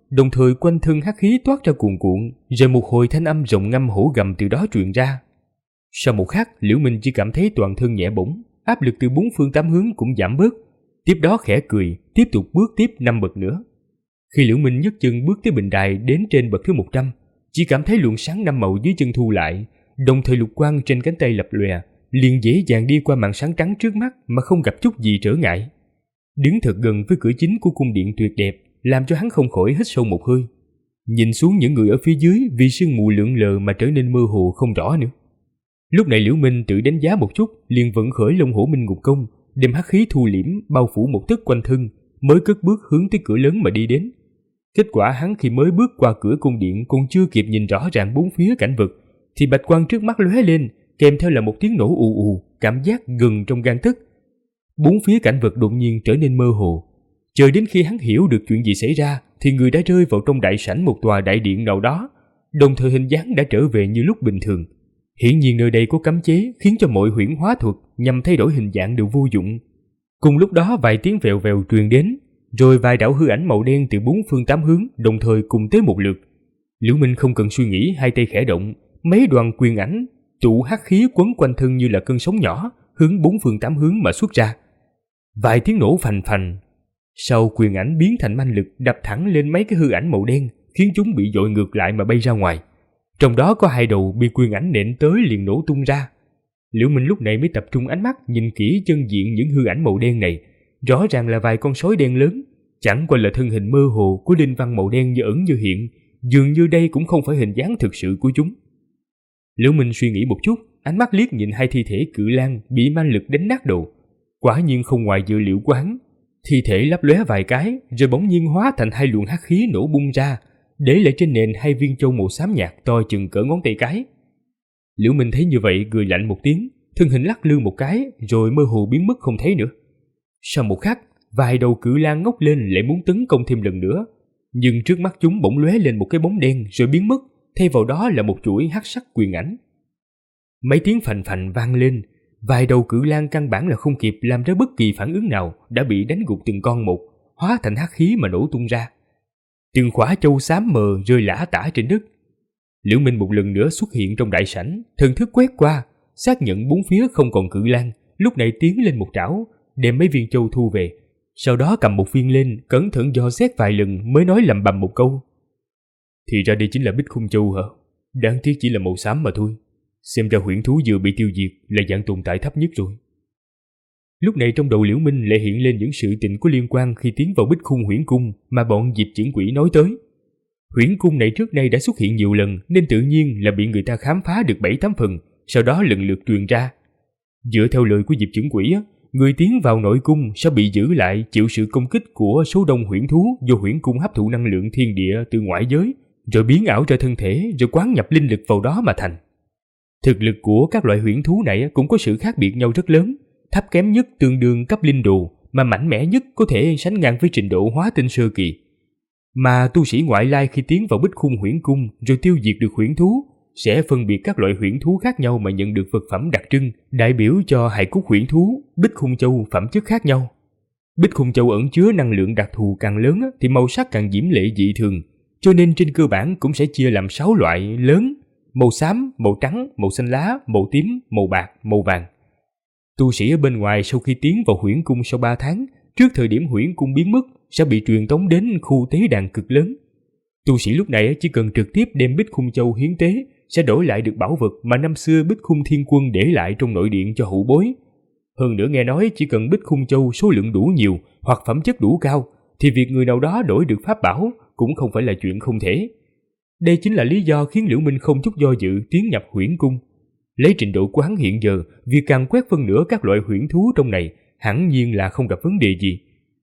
Speaker 2: đồng thời quanh thân hắc khí toát ra cuồn cuộn, rồi một hồi thanh âm rồng ngâm hổ gầm từ đó truyền ra. Sau một khắc, Liễu Minh chỉ cảm thấy toàn thân nhẹ bỗng, áp lực từ bốn phương tám hướng cũng giảm bớt. Tiếp đó khẽ cười, tiếp tục bước tiếp 5 bậc nữa. Khi Liễu Minh nhấc chân bước tới bình đài đến trên bậc thứ 100, chỉ cảm thấy luồng sáng năm màu dưới chân thu lại, đồng thời lục quang trên cánh tay lập lòe, liền dễ dàng đi qua màn sáng trắng trước mắt mà không gặp chút gì trở ngại. Đứng thật gần với cửa chính của cung điện tuyệt đẹp, làm cho hắn không khỏi hít sâu một hơi. Nhìn xuống những người ở phía dưới vì sương mù lượn lờ mà trở nên mơ hồ không rõ nữa. Lúc này Liễu Minh tự đánh giá một chút, liền vận khởi Long Hổ Minh Ngục Công, đem hắc khí thu liễm bao phủ một tấc quanh thân, mới cất bước hướng tới cửa lớn mà đi đến. Kết quả hắn khi mới bước qua cửa cung điện còn chưa kịp nhìn rõ ràng bốn phía cảnh vật, thì bạch quang trước mắt lóe lên, kèm theo là một tiếng nổ ù ù, cảm giác gần trong gang tấc. Bốn phía cảnh vật đột nhiên trở nên mơ hồ. Chờ đến khi hắn hiểu được chuyện gì xảy ra, thì người đã rơi vào trong đại sảnh một tòa đại điện nào đó, đồng thời hình dáng đã trở về như lúc bình thường. Hiển nhiên nơi đây có cấm chế khiến cho mọi huyễn hóa thuật nhằm thay đổi hình dạng đều vô dụng. Cùng lúc đó vài tiếng vèo vèo truyền đến, rồi vài đạo hư ảnh màu đen từ bốn phương tám hướng đồng thời cùng tới một lượt. Liễu Minh không cần suy nghĩ, hai tay khẽ động, mấy đoàn quyền ảnh tụ hắc khí quấn quanh thân như là cơn sóng nhỏ, hướng bốn phương tám hướng mà xuất ra. Vài tiếng nổ phành phành. Sau quyền ảnh biến thành manh lực đập thẳng lên mấy cái hư ảnh màu đen, khiến chúng bị dội ngược lại mà bay ra ngoài. Trong đó có hai đầu bị quyền ảnh nện tới liền nổ tung ra. Liễu Minh lúc này mới tập trung ánh mắt nhìn kỹ chân diện những hư ảnh màu đen này. Rõ ràng là vài con sói đen lớn, chẳng qua là thân hình mơ hồ của linh văn màu đen như ẩn như hiện, dường như đây cũng không phải hình dáng thực sự của chúng. Liễu Minh suy nghĩ một chút, ánh mắt liếc nhìn hai thi thể cự lang bị ma lực đánh nát đầu. Quả nhiên không ngoài dự liệu của hắn, thi thể lấp lóe vài cái rồi bỗng nhiên hóa thành hai luồng hắc khí nổ bung ra, để lại trên nền hai viên châu màu xám nhạt to chừng cỡ ngón tay cái. Liễu Minh thấy như vậy cười lạnh một tiếng, thân hình lắc lư một cái rồi mơ hồ biến mất không thấy nữa. Sau một khắc, vài đầu cự lang ngóc lên lại muốn tấn công thêm lần nữa, nhưng trước mắt chúng bỗng lóe lên một cái bóng đen rồi biến mất, thay vào đó là một chuỗi hắc sắc quyền ảnh. Mấy tiếng phành phành vang lên, vài đầu cự lang căn bản là không kịp làm ra bất kỳ phản ứng nào đã bị đánh gục từng con một, hóa thành hắc khí mà nổ tung ra. Từng khỏa châu xám mờ rơi lả tả trên đất. Liễu Minh một lần nữa xuất hiện trong đại sảnh, thần thức quét qua, xác nhận bốn phía không còn cự lang, lúc này tiến lên một trảo, đem mấy viên châu thu về, sau đó cầm một viên lên, cẩn thận dò xét vài lần mới nói lẩm bẩm một câu. Thì ra đây chính là Bích Khung Châu hả? Đáng tiếc chỉ là màu xám mà thôi. Xem ra huyễn thú vừa bị tiêu diệt là dạng tồn tại thấp nhất rồi. Lúc này trong đầu Liễu Minh lại hiện lên những sự tình có liên quan khi tiến vào Bích Khung Huyễn Cung mà bọn Diệp Triển Quỷ nói tới. Huyễn Cung này trước đây đã xuất hiện nhiều lần nên tự nhiên là bị người ta khám phá được 7-8 phần, sau đó lần lượt truyền ra. Dựa theo lời của Diệp Triển Quỷ, người tiến vào nội cung sẽ bị giữ lại chịu sự công kích của số đông huyễn thú do huyễn cung hấp thụ năng lượng thiên địa từ ngoại giới, rồi biến ảo ra thân thể rồi quán nhập linh lực vào đó mà thành. Thực lực của các loại huyễn thú này cũng có sự khác biệt nhau rất lớn, thấp kém nhất tương đương cấp linh đồ, mà mạnh mẽ nhất có thể sánh ngang với trình độ hóa tinh sơ kỳ. Mà tu sĩ ngoại lai khi tiến vào Bích Khung Huyễn Cung rồi tiêu diệt được huyễn thú, sẽ phân biệt các loại huyễn thú khác nhau mà nhận được vật phẩm đặc trưng, đại biểu cho hài cốt huyễn thú, Bích Khung Châu phẩm chất khác nhau. Bích Khung Châu ẩn chứa năng lượng đặc thù càng lớn thì màu sắc càng diễm lệ dị thường, cho nên trên cơ bản cũng sẽ chia làm 6 loại lớn: màu xám, màu trắng, màu xanh lá, màu tím, màu bạc, màu vàng. Tu sĩ ở bên ngoài sau khi tiến vào huyễn cung sau 3 tháng, trước thời điểm huyễn cung biến mất, sẽ bị truyền tống đến khu tế đàn cực lớn. Tu sĩ lúc này chỉ cần trực tiếp đem Bích Khung Châu hiến tế, sẽ đổi lại được bảo vật mà năm xưa Bích Khung Thiên Quân để lại trong nội điện cho hữu bối. Hơn nữa nghe nói chỉ cần Bích Khung Châu số lượng đủ nhiều hoặc phẩm chất đủ cao, thì việc người nào đó đổi được pháp bảo cũng không phải là chuyện không thể. Đây chính là lý do khiến Liễu Minh không chút do dự tiến nhập huyễn cung. Lấy trình độ của hắn hiện giờ, việc càng quét phân nửa các loại huyễn thú trong này hẳn nhiên là không gặp vấn đề gì.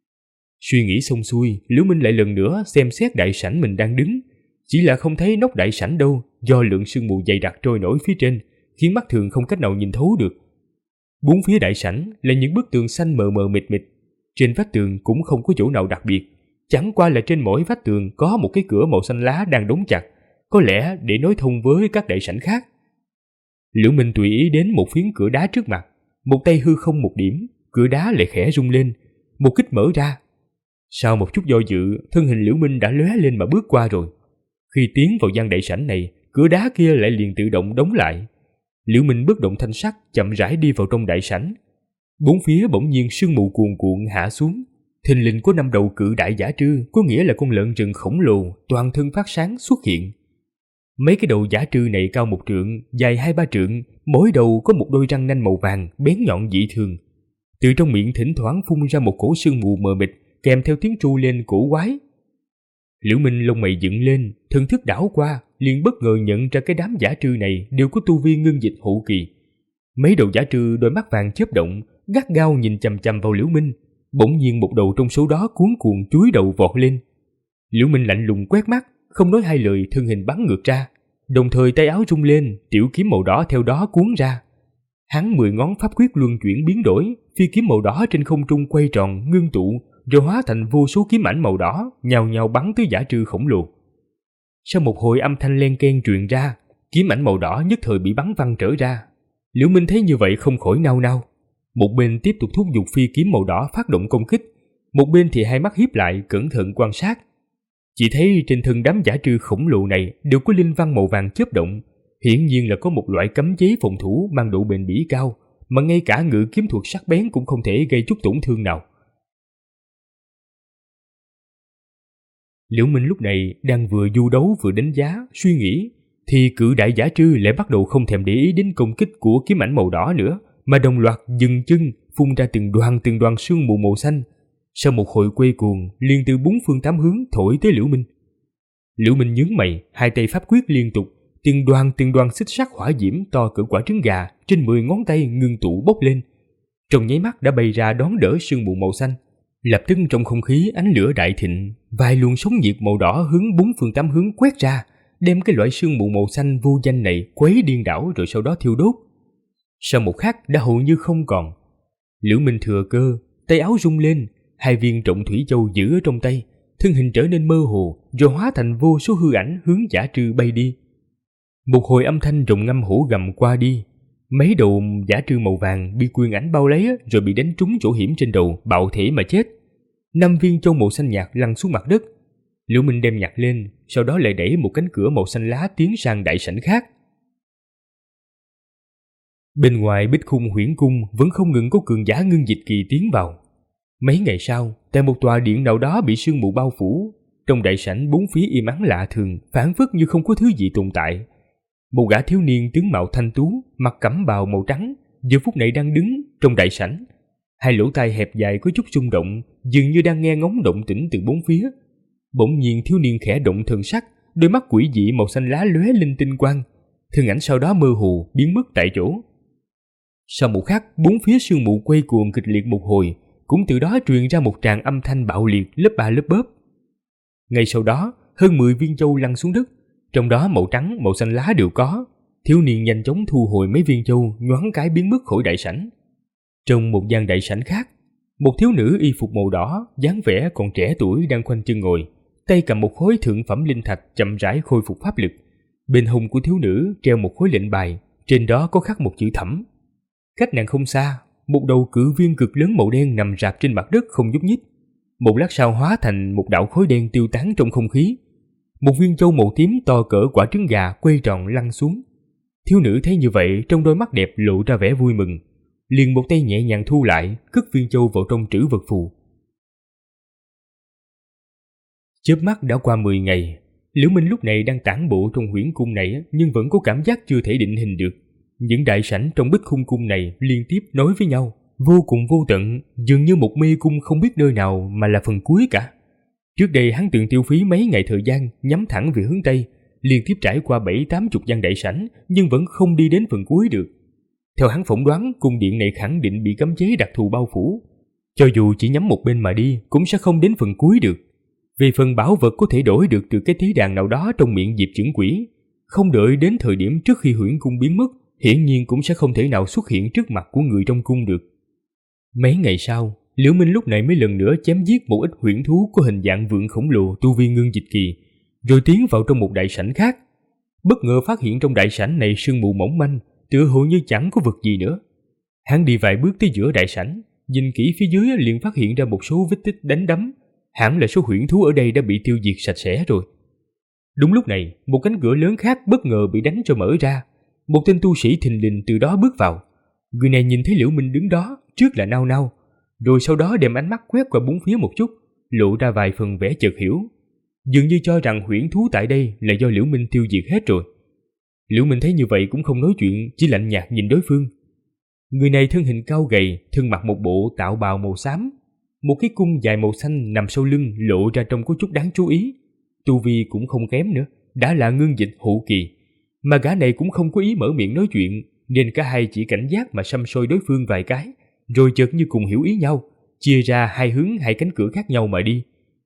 Speaker 2: Suy nghĩ xong xuôi, Liễu Minh lại lần nữa xem xét đại sảnh mình đang đứng. Chỉ là không thấy nóc đại sảnh đâu, do lượng sương mù dày đặc trôi nổi phía trên, khiến mắt thường không cách nào nhìn thấu được. Bốn phía đại sảnh là những bức tường xanh mờ mờ mịt mịt. Trên vách tường cũng không có chỗ nào đặc biệt, chẳng qua là trên mỗi vách tường có một cái cửa màu xanh lá đang đóng chặt, có lẽ để nối thông với các đại sảnh khác. Liễu Minh tùy ý đến một phiến cửa đá trước mặt, một tay hư không một điểm, cửa đá lại khẽ rung lên, một kích mở ra. Sau một chút do dự, thân hình Liễu Minh đã lóe lên mà bước qua rồi. Khi tiến vào gian đại sảnh này, cửa đá kia lại liền tự động đóng lại. Liễu Minh bất động thanh sắc, chậm rãi đi vào trong đại sảnh. Bốn phía bỗng nhiên sương mù cuồn cuộn hạ xuống. Thình lình có 5 đầu cự đại dã trư, có nghĩa là con lợn rừng khổng lồ, toàn thân phát sáng xuất hiện. Mấy cái đầu dã trư này cao 1 trượng, dài 2-3 trượng, mỗi đầu có một đôi răng nanh màu vàng, bén nhọn dị thường. Từ trong miệng thỉnh thoảng phun ra một cổ sương mù mờ mịt, kèm theo tiếng tru lên cổ quái. Liễu Minh lông mày dựng lên, thần thức đảo qua, liền bất ngờ nhận ra cái đám dã trư này đều có tu vi ngưng dịch hậu kỳ. Mấy đầu dã trư đôi mắt vàng chớp động, gắt gao nhìn chằm chằm vào Liễu Minh. Bỗng nhiên một đầu trong số đó cuống cuồng chúi đầu vọt lên. Liễu Minh lạnh lùng quét mắt, không nói hai lời, thân hình bắn ngược ra, đồng thời tay áo rung lên, tiểu kiếm màu đỏ theo đó cuốn ra. Hắn 10 ngón pháp quyết luân chuyển biến đổi, phi kiếm màu đỏ trên không trung quay tròn ngưng tụ, rồi hóa thành vô số kiếm ảnh màu đỏ, nhào nhào bắn tới dã trư khổng lồ. Sau một hồi âm thanh len keng truyền ra, kiếm ảnh màu đỏ nhất thời bị bắn văng trở ra. Liễu Minh thấy như vậy không khỏi nao nao. Một bên tiếp tục thúc giục phi kiếm màu đỏ phát động công kích, một bên thì hai mắt híp lại cẩn thận quan sát. Chỉ thấy trên thân đám dã trư khổng lồ này đều có linh văn màu vàng chớp động, hiển nhiên là có một loại cấm chế phòng thủ mang độ bền bỉ cao, mà ngay cả ngự kiếm thuật sắc bén cũng không thể gây chút tổn thương nào. Liễu Minh lúc này đang vừa du đấu vừa đánh giá, suy nghĩ, thì cự đại dã trư lại bắt đầu không thèm để ý đến công kích của kiếm ảnh màu đỏ nữa, mà đồng loạt dừng chân, phun ra từng đoàn sương mù màu xanh. Sau một hồi quay cuồng, liền từ 4 phương 8 hướng thổi tới Liễu Minh. Liễu Minh nhướng mày, hai tay pháp quyết liên tục, từng đoàn xích sắt hỏa diễm to cỡ quả trứng gà trên 10 ngón tay ngưng tụ bốc lên. Trong nháy mắt đã bay ra đón đỡ sương mù màu xanh. Lập tức trong không khí ánh lửa đại thịnh, vài luồng sóng nhiệt màu đỏ hướng 4 phương 8 hướng quét ra, đem cái loại sương mù màu xanh vô danh này quấy điên đảo rồi sau đó thiêu đốt. Sau một khắc đã hầu như không còn. Liễu Minh thừa cơ, tay áo rung lên, 2 viên trọng thủy châu giữ ở trong tay, thân hình trở nên mơ hồ, rồi hóa thành vô số hư ảnh hướng dã trư bay đi. Một hồi âm thanh rồng ngâm hổ gầm qua đi, mấy đầu dã trư màu vàng bị quyền ảnh bao lấy rồi bị đánh trúng chỗ hiểm trên đầu, bạo thể mà chết. 5 viên châu màu xanh nhạt lăn xuống mặt đất. Liễu Minh đem nhặt lên, sau đó lại đẩy một cánh cửa màu xanh lá tiến sang đại sảnh khác. Bên ngoài Bích Khung Huyễn Cung vẫn không ngừng có cường giả ngưng dịch kỳ tiến vào. Mấy ngày sau, tại một tòa điện nào đó bị sương mù bao phủ, trong đại sảnh bốn phía im ắng lạ thường, phảng phất như không có thứ gì tồn tại. Một gã thiếu niên tướng mạo thanh tú, mặc cẩm bào màu trắng, giờ phút này đang đứng trong đại sảnh. Hai lỗ tai hẹp dài có chút rung động, dường như đang nghe ngóng động tĩnh từ bốn phía. Bỗng nhiên thiếu niên khẽ động thần sắc, đôi mắt quỷ dị màu xanh lá lóe lên tinh quang, thân ảnh sau đó mơ hồ biến mất tại chỗ. Sau một khắc, bốn phía sương mù quay cuồng kịch liệt một hồi, cũng từ đó truyền ra một tràng âm thanh bạo liệt lớp ba lớp bớp. Ngay sau đó, hơn 10 viên châu lăn xuống đất, trong đó màu trắng, màu xanh lá đều có. Thiếu niên nhanh chóng thu hồi mấy viên châu, nhoáng cái biến mất khỏi đại sảnh. Trong một gian đại sảnh khác, một thiếu nữ y phục màu đỏ, dáng vẻ còn trẻ tuổi đang khoanh chân ngồi, tay cầm một khối thượng phẩm linh thạch chậm rãi khôi phục pháp lực. Bên hông của thiếu nữ treo một khối lệnh bài, trên đó có khắc một chữ Thẩm. Cách nàng không xa, một đầu cự viên cực lớn màu đen nằm rạp trên mặt đất không nhúc nhích. Một lát sau hóa thành một đạo khói đen tiêu tán trong không khí. Một viên châu màu tím to cỡ quả trứng gà quay tròn lăn xuống. Thiếu nữ thấy như vậy, trong đôi mắt đẹp lộ ra vẻ vui mừng, liền một tay nhẹ nhàng thu lại, cất viên châu vào trong trữ vật phù. Chớp mắt đã qua 10 ngày, Liễu Minh lúc này đang tản bộ trong huyễn cung này, nhưng vẫn có cảm giác chưa thể định hình được. Những đại sảnh trong Bích Khung cung này liên tiếp nối với nhau, vô cùng vô tận, dường như một mê cung không biết nơi nào mà là phần cuối cả. Trước đây hắn từng tiêu phí mấy ngày thời gian nhắm thẳng về hướng Tây, liên tiếp trải qua 7-80 gian đại sảnh, nhưng vẫn không đi đến phần cuối được. Theo hắn phỏng đoán, cung điện này khẳng định bị cấm chế đặc thù bao phủ. Cho dù chỉ nhắm một bên mà đi, cũng sẽ không đến phần cuối được. Vì phần bảo vật có thể đổi được từ cái tế đàn nào đó trong miệng Diệp Chưởng Quỷ, không đợi đến thời điểm trước khi huyễn cung biến mất, hiển nhiên cũng sẽ không thể nào xuất hiện trước mặt của người trong cung được. Mấy ngày sau, Liễu Minh lúc này mới lần nữa chém giết một ít huyễn thú có hình dạng vượn khổng lồ tu vi ngưng dịch kỳ, rồi tiến vào trong một đại sảnh khác. Bất ngờ phát hiện trong đại sảnh này sương mù mỏng manh, tựa hồ như chẳng có vật gì nữa. Hắn đi vài bước tới giữa đại sảnh, nhìn kỹ phía dưới liền phát hiện ra một số vết tích đánh đấm. Hẳn là số huyễn thú ở đây đã bị tiêu diệt sạch sẽ rồi. Đúng lúc này, một cánh cửa lớn khác bất ngờ bị đánh cho mở ra. Một tên tu sĩ thình lình từ đó bước vào. Người này nhìn thấy Liễu Minh đứng đó, trước là nao nao, rồi sau đó đem ánh mắt quét qua bốn phía một chút, lộ ra vài phần vẻ chợt hiểu. Dường như cho rằng huyễn thú tại đây là do Liễu Minh tiêu diệt hết rồi. Liễu Minh thấy như vậy cũng không nói chuyện, chỉ lạnh nhạt nhìn đối phương. Người này thân hình cao gầy, thân mặc một bộ tạo bào màu xám, một cái cung dài màu xanh nằm sau lưng lộ ra trông có chút đáng chú ý. Tu vi cũng không kém nữa, đã là ngưng dịch hậu kỳ, mà gã này cũng không có ý mở miệng nói chuyện, nên cả hai chỉ cảnh giác mà săm soi đối phương vài cái, rồi chợt như cùng hiểu ý nhau, chia ra hai hướng hai cánh cửa khác nhau mà đi.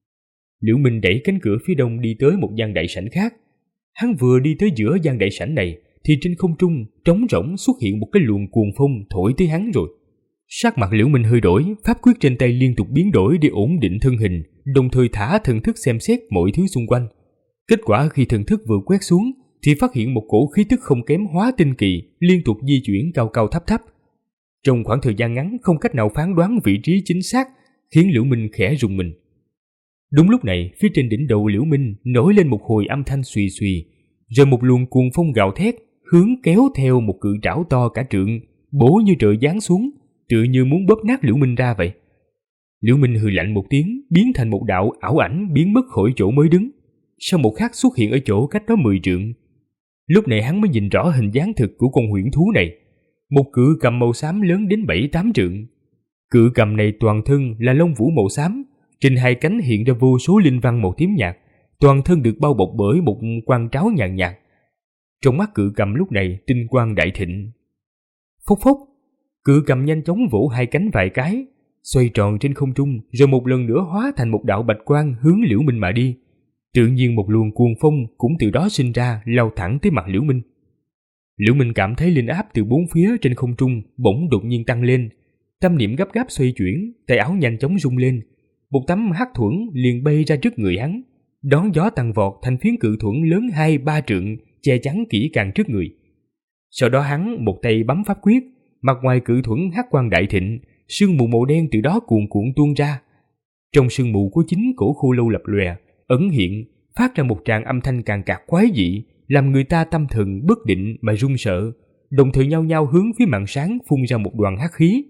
Speaker 2: Liễu Minh đẩy cánh cửa phía đông đi tới một gian đại sảnh khác. Hắn vừa đi tới giữa gian đại sảnh này thì trên không trung trống rỗng xuất hiện một cái luồng cuồng phong thổi tới hắn rồi. Sắc mặt Liễu Minh hơi đổi, pháp quyết trên tay liên tục biến đổi để ổn định thân hình, đồng thời thả thần thức xem xét mọi thứ xung quanh. Kết quả khi thần thức vừa quét xuống thì phát hiện một cổ khí tức không kém hóa tinh kỳ liên tục di chuyển cao cao thấp thấp. Trong khoảng thời gian ngắn không cách nào phán đoán vị trí chính xác, khiến Liễu Minh khẽ rùng mình. Đúng lúc này, phía trên đỉnh đầu Liễu Minh nổi lên một hồi âm thanh xùy xùy, rồi một luồng cuồng phong gào thét hướng kéo theo một cự trảo to cả trượng, bổ như trời giáng xuống, tựa như muốn bóp nát Liễu Minh ra vậy. Liễu Minh hừ lạnh một tiếng, biến thành một đạo ảo ảnh biến mất khỏi chỗ mới đứng, sau một khắc xuất hiện ở chỗ cách đó 10 trượng. Lúc này hắn mới nhìn rõ hình dáng thực của con huyễn thú này, một cự cầm màu xám lớn đến 7-8 trượng. Cự cầm này toàn thân là lông vũ màu xám, trên hai cánh hiện ra vô số linh văn màu tím nhạt, toàn thân được bao bọc bởi một quang tráo nhàn nhạt. Trong mắt cự cầm lúc này tinh quang đại thịnh. Phốc phốc, cự cầm nhanh chóng vỗ hai cánh vài cái, xoay tròn trên không trung, rồi một lần nữa hóa thành một đạo bạch quang hướng Liễu Minh mà đi. Tự nhiên một luồng cuồng phong cũng từ đó sinh ra, lao thẳng tới mặt Liễu Minh. Liễu Minh cảm thấy linh áp từ bốn phía trên không trung bỗng đột nhiên tăng lên, tâm niệm gấp gáp xoay chuyển, tay áo nhanh chóng rung lên, một tấm hắc thuẫn liền bay ra trước người hắn, đón gió tăng vọt thành phiến cự thuẫn lớn 2-3 trượng, che chắn kỹ càng trước người. Sau đó hắn một tay bấm pháp quyết, mặt ngoài cự thuẫn hắc quang đại thịnh, sương mù màu đen từ đó cuồn cuộn tuôn ra. Trong sương mù có 9 cổ khô lâu lập lòe, ẩn hiện, phát ra một tràng âm thanh càng cạc quái dị, làm người ta tâm thần bất định mà run sợ, đồng thời nhao nhao hướng phía màn sáng phun ra một đoàn hắc khí.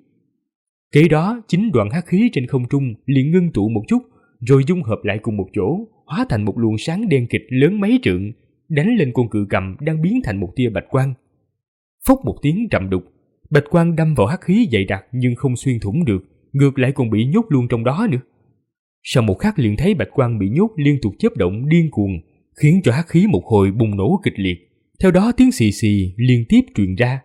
Speaker 2: Kế đó, 9 đoàn hắc khí trên không trung liền ngưng tụ một chút, rồi dung hợp lại cùng một chỗ, hóa thành một luồng sáng đen kịt lớn mấy trượng, đánh lên con cự cầm đang biến thành một tia bạch quang. Phốc một tiếng trầm đục, bạch quang đâm vào hắc khí dày đặc nhưng không xuyên thủng được, ngược lại còn bị nhốt luôn trong đó nữa. Sau một khắc liền thấy bạch quang bị nhốt liên tục chớp động điên cuồng, khiến cho hắc khí một hồi bùng nổ kịch liệt. Theo đó tiếng xì xì liên tiếp truyền ra.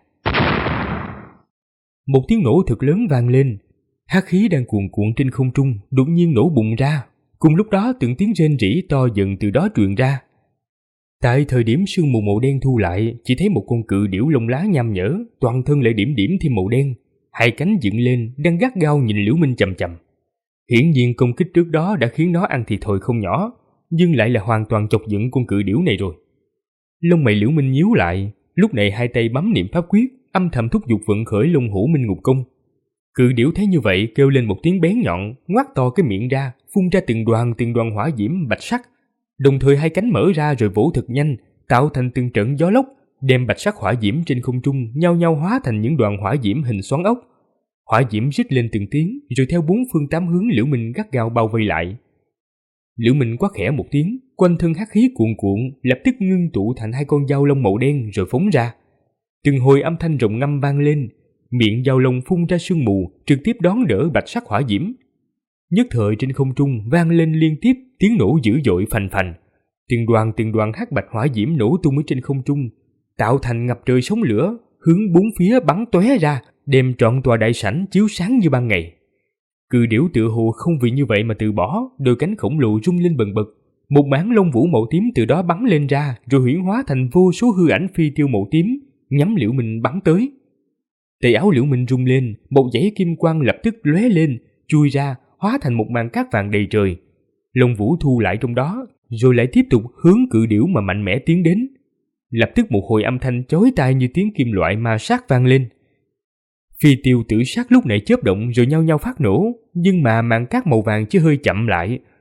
Speaker 2: Một tiếng nổ thật lớn vang lên, hắc khí đang cuồn cuộn trên không trung đột nhiên nổ bùng ra. Cùng lúc đó từng tiếng rên rỉ to dần từ đó truyền ra. Tại thời điểm sương mù màu đen thu lại, chỉ thấy một con cự điểu lông lá nham nhở, toàn thân lại điểm điểm thêm màu đen, hai cánh dựng lên, đang gắt gao nhìn Liễu Minh chằm chằm. Hiển nhiên công kích trước đó đã khiến nó ăn thiệt thòi không nhỏ, nhưng lại là hoàn toàn chọc giận con cự điểu này rồi. Lông mày Liễu Minh nhíu lại, lúc này hai tay bấm niệm pháp quyết, âm thầm thúc giục vận khởi Long Hổ Minh Ngục Công. Cự điểu thấy như vậy kêu lên một tiếng bén nhọn, ngoác to cái miệng ra, phun ra từng đoàn hỏa diễm bạch sắc. Đồng thời hai cánh mở ra rồi vỗ thật nhanh, tạo thành từng trận gió lốc, đem bạch sắc hỏa diễm trên không trung nhao nhao hóa thành những đoàn hỏa diễm hình xoắn ốc. Hỏa diễm rít lên từng tiếng, rồi theo bốn phương tám hướng Liễu Minh gắt gao bao vây lại. Liễu Minh quát khẽ một tiếng, quanh thân hắc khí cuồn cuộn, lập tức ngưng tụ thành hai con dao long màu đen rồi phóng ra. Từng hồi âm thanh rồng ngâm vang lên, miệng dao long phun ra sương mù, trực tiếp đón đỡ bạch sắc hỏa diễm. Nhất thời trên không trung vang lên liên tiếp tiếng nổ dữ dội phành phành. Từng đoàn hắc bạch hỏa diễm nổ tung ở trên không trung, tạo thành ngập trời sóng lửa, hướng bốn phía bắn tóe ra, đem trọn tòa đại sảnh chiếu sáng như ban ngày. Cự điểu tựa hồ không vì như vậy mà từ bỏ, đôi cánh khổng lồ rung lên bần bật, một mảng lông vũ màu tím từ đó bắn lên ra, rồi huyễn hóa thành vô số hư ảnh phi tiêu màu tím, nhắm Liễu Minh bắn tới. Tay áo Liễu Minh rung lên, một dãy kim quang lập tức lóe lên, chui ra, hóa thành một màn cát vàng đầy trời. Lông vũ thu lại trong đó, rồi lại tiếp tục hướng cự điểu mà mạnh mẽ tiến đến. Lập tức một hồi âm thanh chói tai như tiếng kim loại ma sát vang lên. Phi tiêu tử sát lúc này chớp động rồi nhao nhao phát nổ, nhưng mà màn cát màu vàng chỉ hơi chậm lại,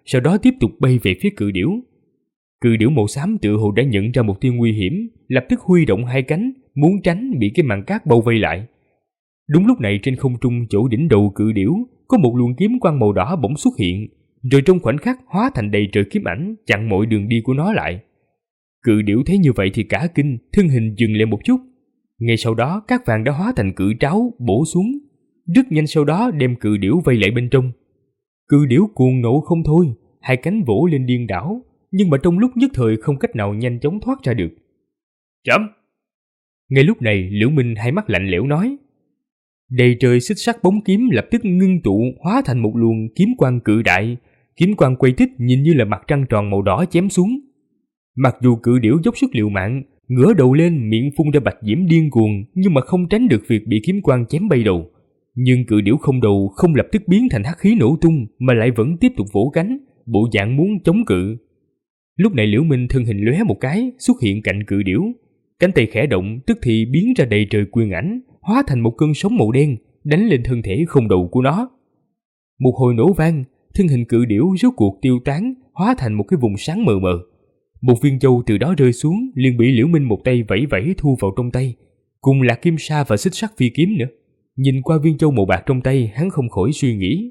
Speaker 2: sau đó tiếp tục bay về phía cự điểu. Cự điểu màu xám tựa hồ đã nhận ra mục tiêu nguy hiểm, lập tức huy động hai cánh, muốn tránh bị cái màn cát bao vây lại. Đúng lúc này trên không trung chỗ đỉnh đầu cự điểu có một luồng kiếm quang màu đỏ bỗng xuất hiện, rồi trong khoảnh khắc hóa thành đầy trời kiếm ảnh chặn mọi đường đi của nó lại. Cự điểu thấy như vậy thì cả kinh, thân hình dừng lại một chút. Ngay sau đó cát vàng đã hóa thành cự tráo bổ xuống, rất nhanh sau đó đem cự điểu vây lại bên trong. Cự điểu cuồng nộ không thôi, hai cánh vỗ lên điên đảo, nhưng mà trong lúc nhất thời không cách nào nhanh chóng thoát ra được.
Speaker 3: Chấm!
Speaker 2: Ngay lúc này Liễu Minh hai mắt lạnh lẽo nói. Đầy trời xích sắt bóng kiếm lập tức ngưng tụ hóa thành một luồng kiếm quang cự đại. Kiếm quang quay tích nhìn như là mặt trăng tròn màu đỏ chém xuống. Mặc dù cự điểu dốc sức liều mạng, ngửa đầu lên miệng phun ra bạch diễm điên cuồng, nhưng mà không tránh được việc bị kiếm quang chém bay đầu. Nhưng cự điểu không đầu không lập tức biến thành hắc khí nổ tung, mà lại vẫn tiếp tục vỗ cánh, bộ dạng muốn chống cự. Lúc này Liễu Minh thân hình lóe một cái xuất hiện cạnh cự điểu, cánh tay khẽ động tức thì biến ra đầy trời quyền ảnh, hóa thành một cơn sóng màu đen đánh lên thân thể không đầu của nó. Một hồi nổ vang, thân hình cự điểu rốt cuộc tiêu tán, hóa thành một cái vùng sáng mờ mờ. Một viên châu từ đó rơi xuống, liền bị Liễu Minh một tay vẫy vẫy thu vào trong tay, cùng là kim sa và xích sắt phi kiếm nữa. Nhìn qua viên châu màu bạc trong tay, hắn không khỏi suy nghĩ.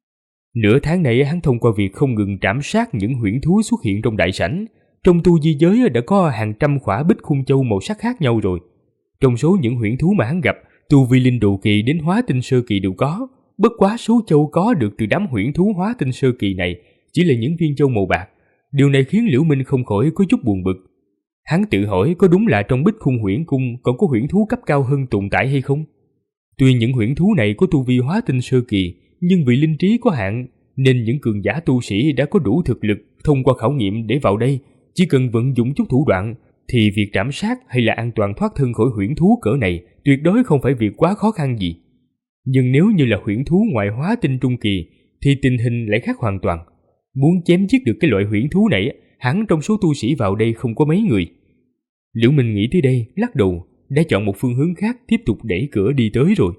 Speaker 2: Nửa tháng này hắn thông qua việc không ngừng trảm sát những huyễn thú xuất hiện trong đại sảnh, trong tu di giới đã có hàng trăm khỏa bích khung châu màu sắc khác nhau rồi. Trong số những huyễn thú mà hắn gặp, tu vi linh độ kỳ đến hóa tinh sơ kỳ đều có, bất quá số châu có được từ đám huyễn thú hóa tinh sơ kỳ này chỉ là những viên châu màu bạc. Điều này khiến Liễu Minh không khỏi có chút buồn bực. Hắn tự hỏi có đúng là trong bích khung huyễn cung còn có huyễn thú cấp cao hơn tồn tại hay không? Tuy những huyễn thú này có tu vi hóa tinh sơ kỳ, nhưng vì linh trí có hạn, nên những cường giả tu sĩ đã có đủ thực lực thông qua khảo nghiệm để vào đây, chỉ cần vận dụng chút thủ đoạn, thì việc trảm sát hay là an toàn thoát thân khỏi huyễn thú cỡ này tuyệt đối không phải việc quá khó khăn gì. Nhưng nếu như là huyễn thú ngoại hóa tinh trung kỳ, thì tình hình lại khác hoàn toàn. Muốn chém giết được cái loại huyễn thú này, hẳn trong số tu sĩ vào đây không có mấy người. Liễu Minh nghĩ tới đây, lắc đầu, đã chọn một phương hướng khác tiếp tục đẩy cửa đi tới rồi.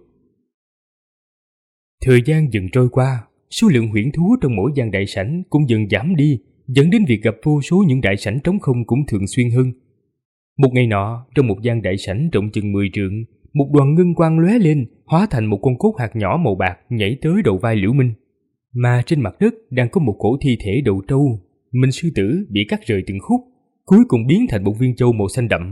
Speaker 2: Thời gian dần trôi qua, số lượng huyễn thú trong mỗi gian đại sảnh cũng dần giảm đi, dẫn đến việc gặp vô số những đại sảnh trống không cũng thường xuyên hơn. Một ngày nọ, trong một gian đại sảnh rộng chừng 10 trượng, một đoàn ngân quang lóe lên, hóa thành một con cốt hạt nhỏ màu bạc nhảy tới đầu vai Liễu Minh. Mà trên mặt đất đang có một cổ thi thể đầu trâu, minh sư tử bị cắt rời từng khúc, cuối cùng biến thành một viên châu màu xanh đậm.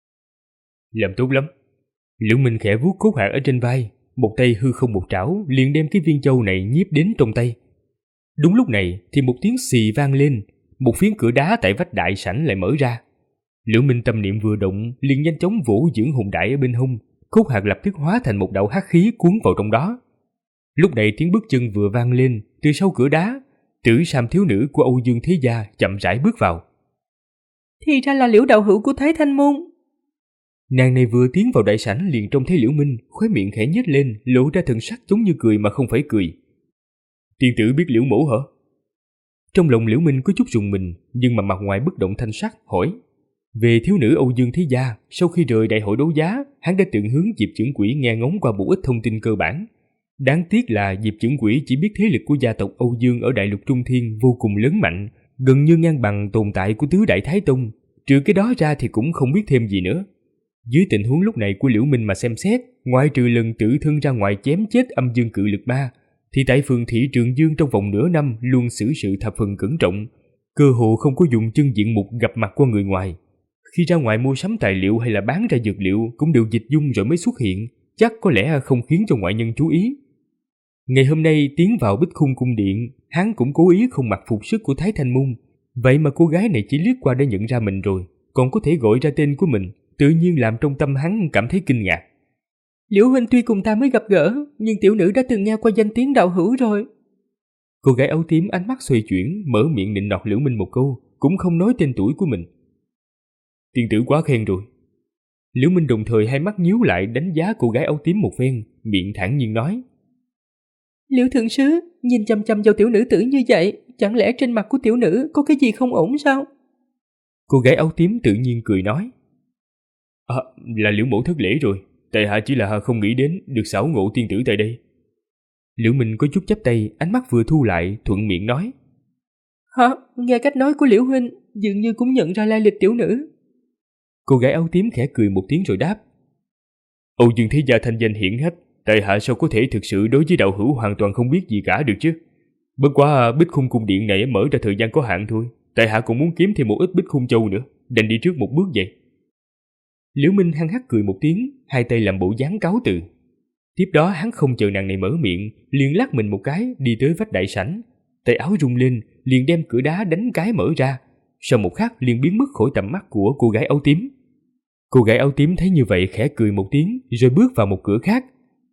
Speaker 2: Làm tốt lắm. Liễu Minh khẽ vuốt cốt hạt ở trên vai, một tay hư không một trảo liền đem cái viên châu này nhiếp đến trong tay. Đúng lúc này thì một tiếng xì vang lên, một phiến cửa đá tại vách đại sảnh lại mở ra. Liễu Minh tâm niệm vừa động, liền nhanh chóng vỗ dưỡng hồn đại ở bên hông, cốt hạt lập tức hóa thành một đạo hắc khí cuốn vào trong đó. Lúc này tiếng bước chân vừa vang lên, từ sau cửa đá, Tử Sam thiếu nữ của Âu Dương Thế Gia chậm rãi bước vào.
Speaker 4: Thì ra là Liễu đạo hữu của Thái Thanh Môn.
Speaker 2: Nàng này vừa tiến vào đại sảnh liền trông thấy Liễu Minh, khóe miệng khẽ nhếch lên, lộ ra thần sắc giống như cười mà không phải cười. Tiên tử biết Liễu mẫu hả? Trong lòng Liễu Minh có chút rùng mình, nhưng mà mặt ngoài bất động thanh sắc, hỏi. Về thiếu nữ Âu Dương Thế Gia, sau khi rời đại hội đấu giá, hắn đã từng hướng Diệp Chưởng Quỷ nghe ngóng qua một ít thông tin cơ bản. Đáng tiếc là Diệp Chưởng Quỷ chỉ biết thế lực của gia tộc Âu Dương ở đại lục Trung Thiên vô cùng lớn mạnh, gần như ngang bằng tồn tại của tứ đại Thái Tông. Trừ cái đó ra thì cũng không biết thêm gì nữa. Dưới tình huống lúc này của Liễu Minh mà xem xét, ngoại trừ lần tự thân ra ngoài chém chết âm dương cự lực ma, thì tại phường thị Trường Dương trong vòng nửa năm luôn xử sự thập phần cẩn trọng, cơ hồ không có dùng chân diện mục gặp mặt qua người ngoài. Khi ra ngoài mua sắm tài liệu hay là bán ra dược liệu cũng đều dịch dung rồi mới xuất hiện, chắc có lẽ không khiến cho ngoại nhân chú ý. Ngày hôm nay tiến vào Bích Khung cung điện, hắn cũng cố ý không mặc phục sức của Thái Thanh Môn, vậy mà cô gái này chỉ liếc qua đã nhận ra mình rồi, còn có thể gọi ra tên của mình, tự nhiên làm trong tâm hắn cảm thấy kinh ngạc.
Speaker 4: Liễu huynh tuy cùng ta mới gặp gỡ, nhưng tiểu nữ đã từng nghe qua danh tiếng đạo hữu rồi.
Speaker 2: Cô gái áo tím ánh mắt xoay chuyển, mở miệng nịnh nọt Liễu Minh một câu, cũng không nói tên tuổi của mình. Tiên tử quá khen rồi. Liễu Minh đồng thời hai mắt nhíu lại đánh giá cô gái áo tím một phen, miệng thản nhiên nói.
Speaker 4: Liễu thượng sứ, nhìn chăm chăm vào tiểu nữ tử như vậy, chẳng lẽ trên mặt của tiểu nữ có cái gì không ổn sao?
Speaker 2: Cô gái áo tím tự nhiên cười nói. Là Liễu mẫu thất lễ rồi, tại hạ chỉ là không nghĩ đến được xảo ngộ tiên tử tại đây. Liễu Minh có chút chắp tay, ánh mắt vừa thu lại, thuận miệng nói.
Speaker 4: Hả? Nghe cách nói của Liễu huynh, dường như cũng nhận ra lai lịch tiểu nữ.
Speaker 2: Cô gái áo tím khẽ cười một tiếng rồi đáp.
Speaker 3: Âu Dương thế gia thanh danh hiển hách, tại hạ sao có thể thực sự đối với đạo hữu hoàn toàn không biết gì cả được chứ? Bất quá Bích Khung cung điện này mở ra thời gian có hạn thôi, tại hạ cũng muốn kiếm thêm một ít Bích Khung châu nữa, đành đi trước một bước vậy.
Speaker 2: Liễu Minh hăng hắc cười một tiếng, hai tay làm bộ dáng cáo từ. Tiếp đó hắn không chờ nàng này mở miệng, liền lắc mình một cái đi tới vách đại sảnh, tay áo rung lên, liền đem cửa đá đánh cái mở ra, sau một khắc liền biến mất khỏi tầm mắt của cô gái áo tím. Cô gái áo tím thấy như vậy khẽ cười một tiếng rồi bước vào một cửa khác.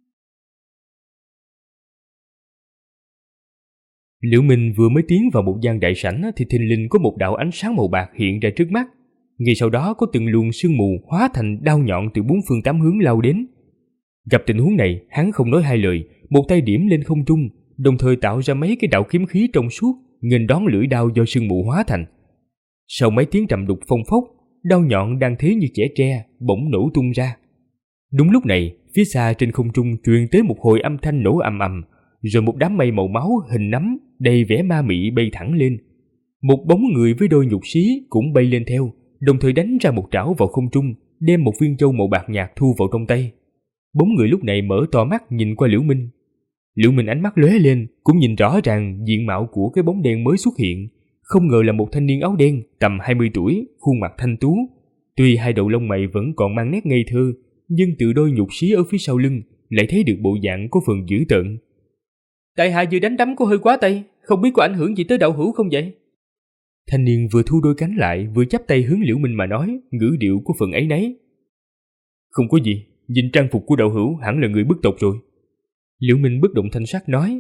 Speaker 2: Liễu Minh vừa mới tiến vào một gian đại sảnh thì thình lình có một đạo ánh sáng màu bạc hiện ra trước mắt. Ngay sau đó có từng luồng sương mù hóa thành đao nhọn từ bốn phương tám hướng lao đến. Gặp tình huống này, hắn không nói hai lời, một tay điểm lên không trung, đồng thời tạo ra mấy cái đạo kiếm khí trong suốt, nghênh đón lưỡi đao do sương mù hóa thành. Sau mấy tiếng trầm đục phong phốc, đao nhọn đang thế như chẻ tre bỗng nổ tung ra. Đúng lúc này, phía xa trên không trung truyền tới một hồi âm thanh nổ ầm ầm, rồi một đám mây màu máu hình nắm đầy vẻ ma mị bay thẳng lên. Một bóng người với đôi nhục xí cũng bay lên theo, đồng thời đánh ra một trảo vào không trung, đem một viên châu màu bạc nhạt thu vào trong tay. Bóng người lúc này mở to mắt nhìn qua Liễu Minh. Liễu Minh ánh mắt lóe lên, cũng nhìn rõ ràng diện mạo của cái bóng đen mới xuất hiện. Không ngờ là một thanh niên áo đen tầm 20 tuổi, khuôn mặt thanh tú. Tuy hai đầu lông mày vẫn còn mang nét ngây thơ, nhưng từ đôi nhục xí ở phía sau lưng lại thấy được bộ dạng có phần dữ tợn.
Speaker 4: Tại hạ vừa đánh đấm có hơi quá tay, không biết có ảnh hưởng gì tới đạo hữu không vậy?
Speaker 2: Thanh niên vừa thu đôi cánh lại vừa chắp tay hướng Liễu Minh mà nói, ngữ điệu có phần áy náy.
Speaker 3: Không có gì, nhìn trang phục của đạo hữu hẳn là người bức tộc rồi.
Speaker 2: Liễu Minh bất động thanh sắc nói.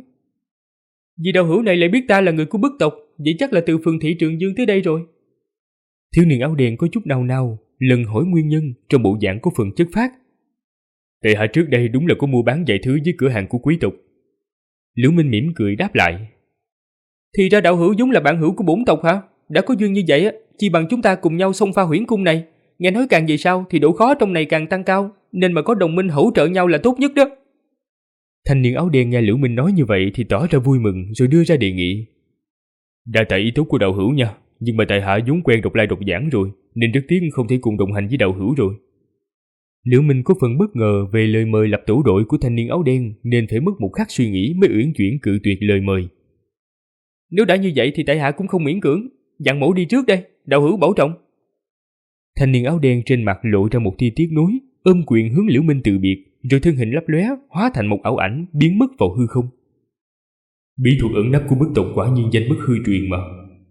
Speaker 4: Vì đạo hữu này lại biết ta là người của bức tộc, vậy chắc là từ phường thị Trường Dương tới đây rồi.
Speaker 2: Thiếu niên áo đen có chút nao nao, lần hỏi nguyên nhân trong bộ dạng có phần chất phác.
Speaker 3: Tại hạ trước đây đúng là có mua bán vài thứ với cửa hàng của quý tộc.
Speaker 2: Liễu Minh mỉm cười đáp lại.
Speaker 4: Thì ra đạo hữu giống là bạn hữu của bổn tộc hả? Đã có duyên như vậy á, chi bằng chúng ta cùng nhau xông pha huyễn cung này. Nghe nói càng về sau thì độ khó trong này càng tăng cao, nên mà có đồng minh hỗ trợ nhau là tốt nhất đó.
Speaker 2: Thanh niên áo đen nghe Liễu Minh nói như vậy thì tỏ ra vui mừng rồi đưa ra đề nghị.
Speaker 3: Đa tạ ý tốt của đạo hữu nha, nhưng mà tại hạ vốn quen độc lai độc vãng rồi, nên rất tiếc không thể cùng đồng hành với đạo hữu rồi.
Speaker 2: Liễu Minh có phần bất ngờ về lời mời lập tổ đội của thanh niên áo đen, nên phải mất một khắc suy nghĩ mới uyển chuyển cự tuyệt lời mời.
Speaker 4: Nếu đã như vậy thì tại hạ cũng không miễn cưỡng, dặn mổ đi trước đây, đạo hữu bảo trọng.
Speaker 2: Thanh niên áo đen trên mặt lộ ra một tia tiếc nuối, ôm quyền hướng Liễu Minh từ biệt, rồi thân hình lấp lóe hóa thành một ảo ảnh biến mất vào hư không.
Speaker 3: Bí thuật ẩn nấp của bức tộc quả nhiên danh bất hư truyền mà.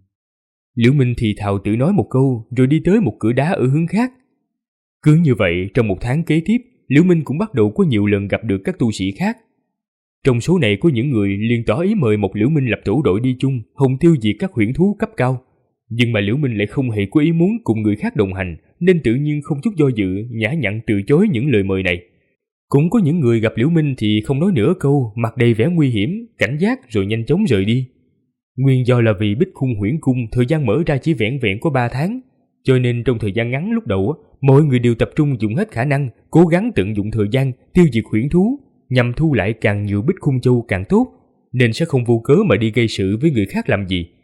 Speaker 2: Liễu Minh thì thào tự nói một câu rồi đi tới một cửa đá ở hướng khác. Cứ như vậy trong một tháng kế tiếp, Liễu Minh cũng bắt đầu có nhiều lần gặp được các tu sĩ khác. Trong số này có những người liền tỏ ý mời một Liễu Minh lập tổ đội đi chung, hồng tiêu diệt các huyễn thú cấp cao. Nhưng mà Liễu Minh lại không hề có ý muốn cùng người khác đồng hành, nên tự nhiên không chút do dự, nhã nhặn từ chối những lời mời này. Cũng có những người gặp Liễu Minh thì không nói nửa câu, mặt đầy vẻ nguy hiểm, cảnh giác rồi nhanh chóng rời đi. Nguyên do là vì Bích Khung huyễn cung thời gian mở ra chỉ vẹn vẹn có 3 tháng, cho nên trong thời gian ngắn lúc đầu, mọi người đều tập trung dùng hết khả năng, cố gắng tận dụng thời gian tiêu diệt huyễn thú, nhằm thu lại càng nhiều Bích Khung châu càng tốt, nên sẽ không vô cớ mà đi gây sự với người khác làm gì.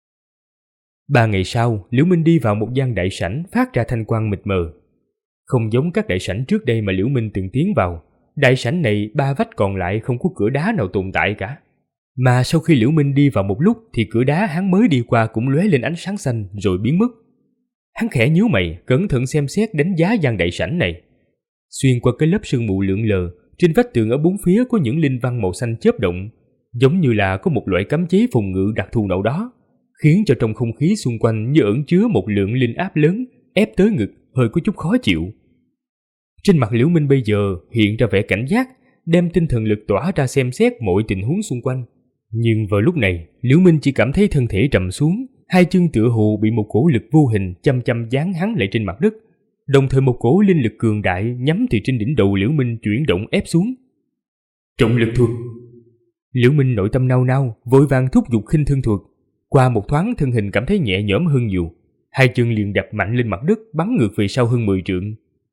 Speaker 2: 3 ngày sau, Liễu Minh đi vào một gian đại sảnh phát ra thanh quang mịt mờ. Không giống các đại sảnh trước đây mà Liễu Minh từng tiến vào, đại sảnh này 3 vách còn lại không có cửa đá nào tồn tại cả. Mà sau khi Liễu Minh đi vào một lúc thì cửa đá hắn mới đi qua cũng lóe lên ánh sáng xanh rồi biến mất. Hắn khẽ nhíu mày, cẩn thận xem xét đánh giá gian đại sảnh này. Xuyên qua cái lớp sương mù lượn lờ, trên vách tường ở bốn phía có những linh văn màu xanh chớp động, giống như là có một loại cấm chế phòng ngự đặc thù nào đó, khiến cho trong không khí xung quanh như ẩn chứa một lượng linh áp lớn ép tới ngực, hơi có chút khó chịu. Trên mặt Liễu Minh bây giờ hiện ra vẻ cảnh giác, đem tinh thần lực tỏa ra xem xét mọi tình huống xung quanh. Nhưng vào lúc này, Liễu Minh chỉ cảm thấy thân thể trầm xuống, hai chân tựa hồ bị một cổ lực vô hình chăm chăm dán hắn lại trên mặt đất, đồng thời một cổ linh lực cường đại nhắm từ trên đỉnh đầu Liễu Minh chuyển động ép xuống.
Speaker 3: Trọng lực thuật.
Speaker 2: Liễu Minh nội tâm nao nao, vội vàng thúc giục khinh thân thuật. Qua một thoáng thân hình cảm thấy nhẹ nhõm hơn nhiều, hai chân liền đập mạnh lên mặt đất, bắn ngược về sau hơn 10 trượng.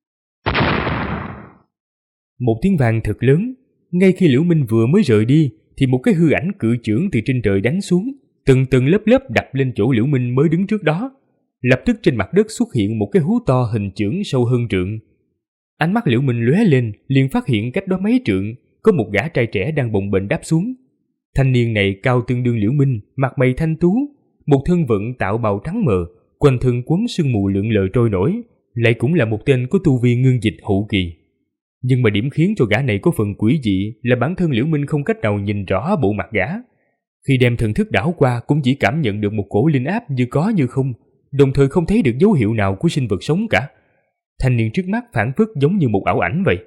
Speaker 2: Một tiếng vang thật lớn, ngay khi Liễu Minh vừa mới rời đi thì một cái hư ảnh cự chưởng từ trên trời đánh xuống, từng tầng lớp lớp đập lên chỗ Liễu Minh mới đứng trước đó. Lập tức trên mặt đất xuất hiện một cái hố to hình chưởng sâu hơn trượng. Ánh mắt Liễu Minh lóe lên, liền phát hiện cách đó mấy trượng có một gã trai trẻ đang bồng bềnh đáp xuống. Thanh niên này cao tương đương Liễu Minh, mặt mày thanh tú, một thân vận tạo bào trắng mờ, quanh thân quấn sương mù lượn lờ trôi nổi, lại cũng là một tên có tu vi ngưng dịch hậu kỳ. Nhưng mà điểm khiến cho gã này có phần quỷ dị là bản thân Liễu Minh không cách nào nhìn rõ bộ mặt gã. Khi đem thần thức đảo qua cũng chỉ cảm nhận được một cổ linh áp như có như không, đồng thời không thấy được dấu hiệu nào của sinh vật sống cả. Thanh niên trước mắt phảng phất giống như một ảo ảnh vậy.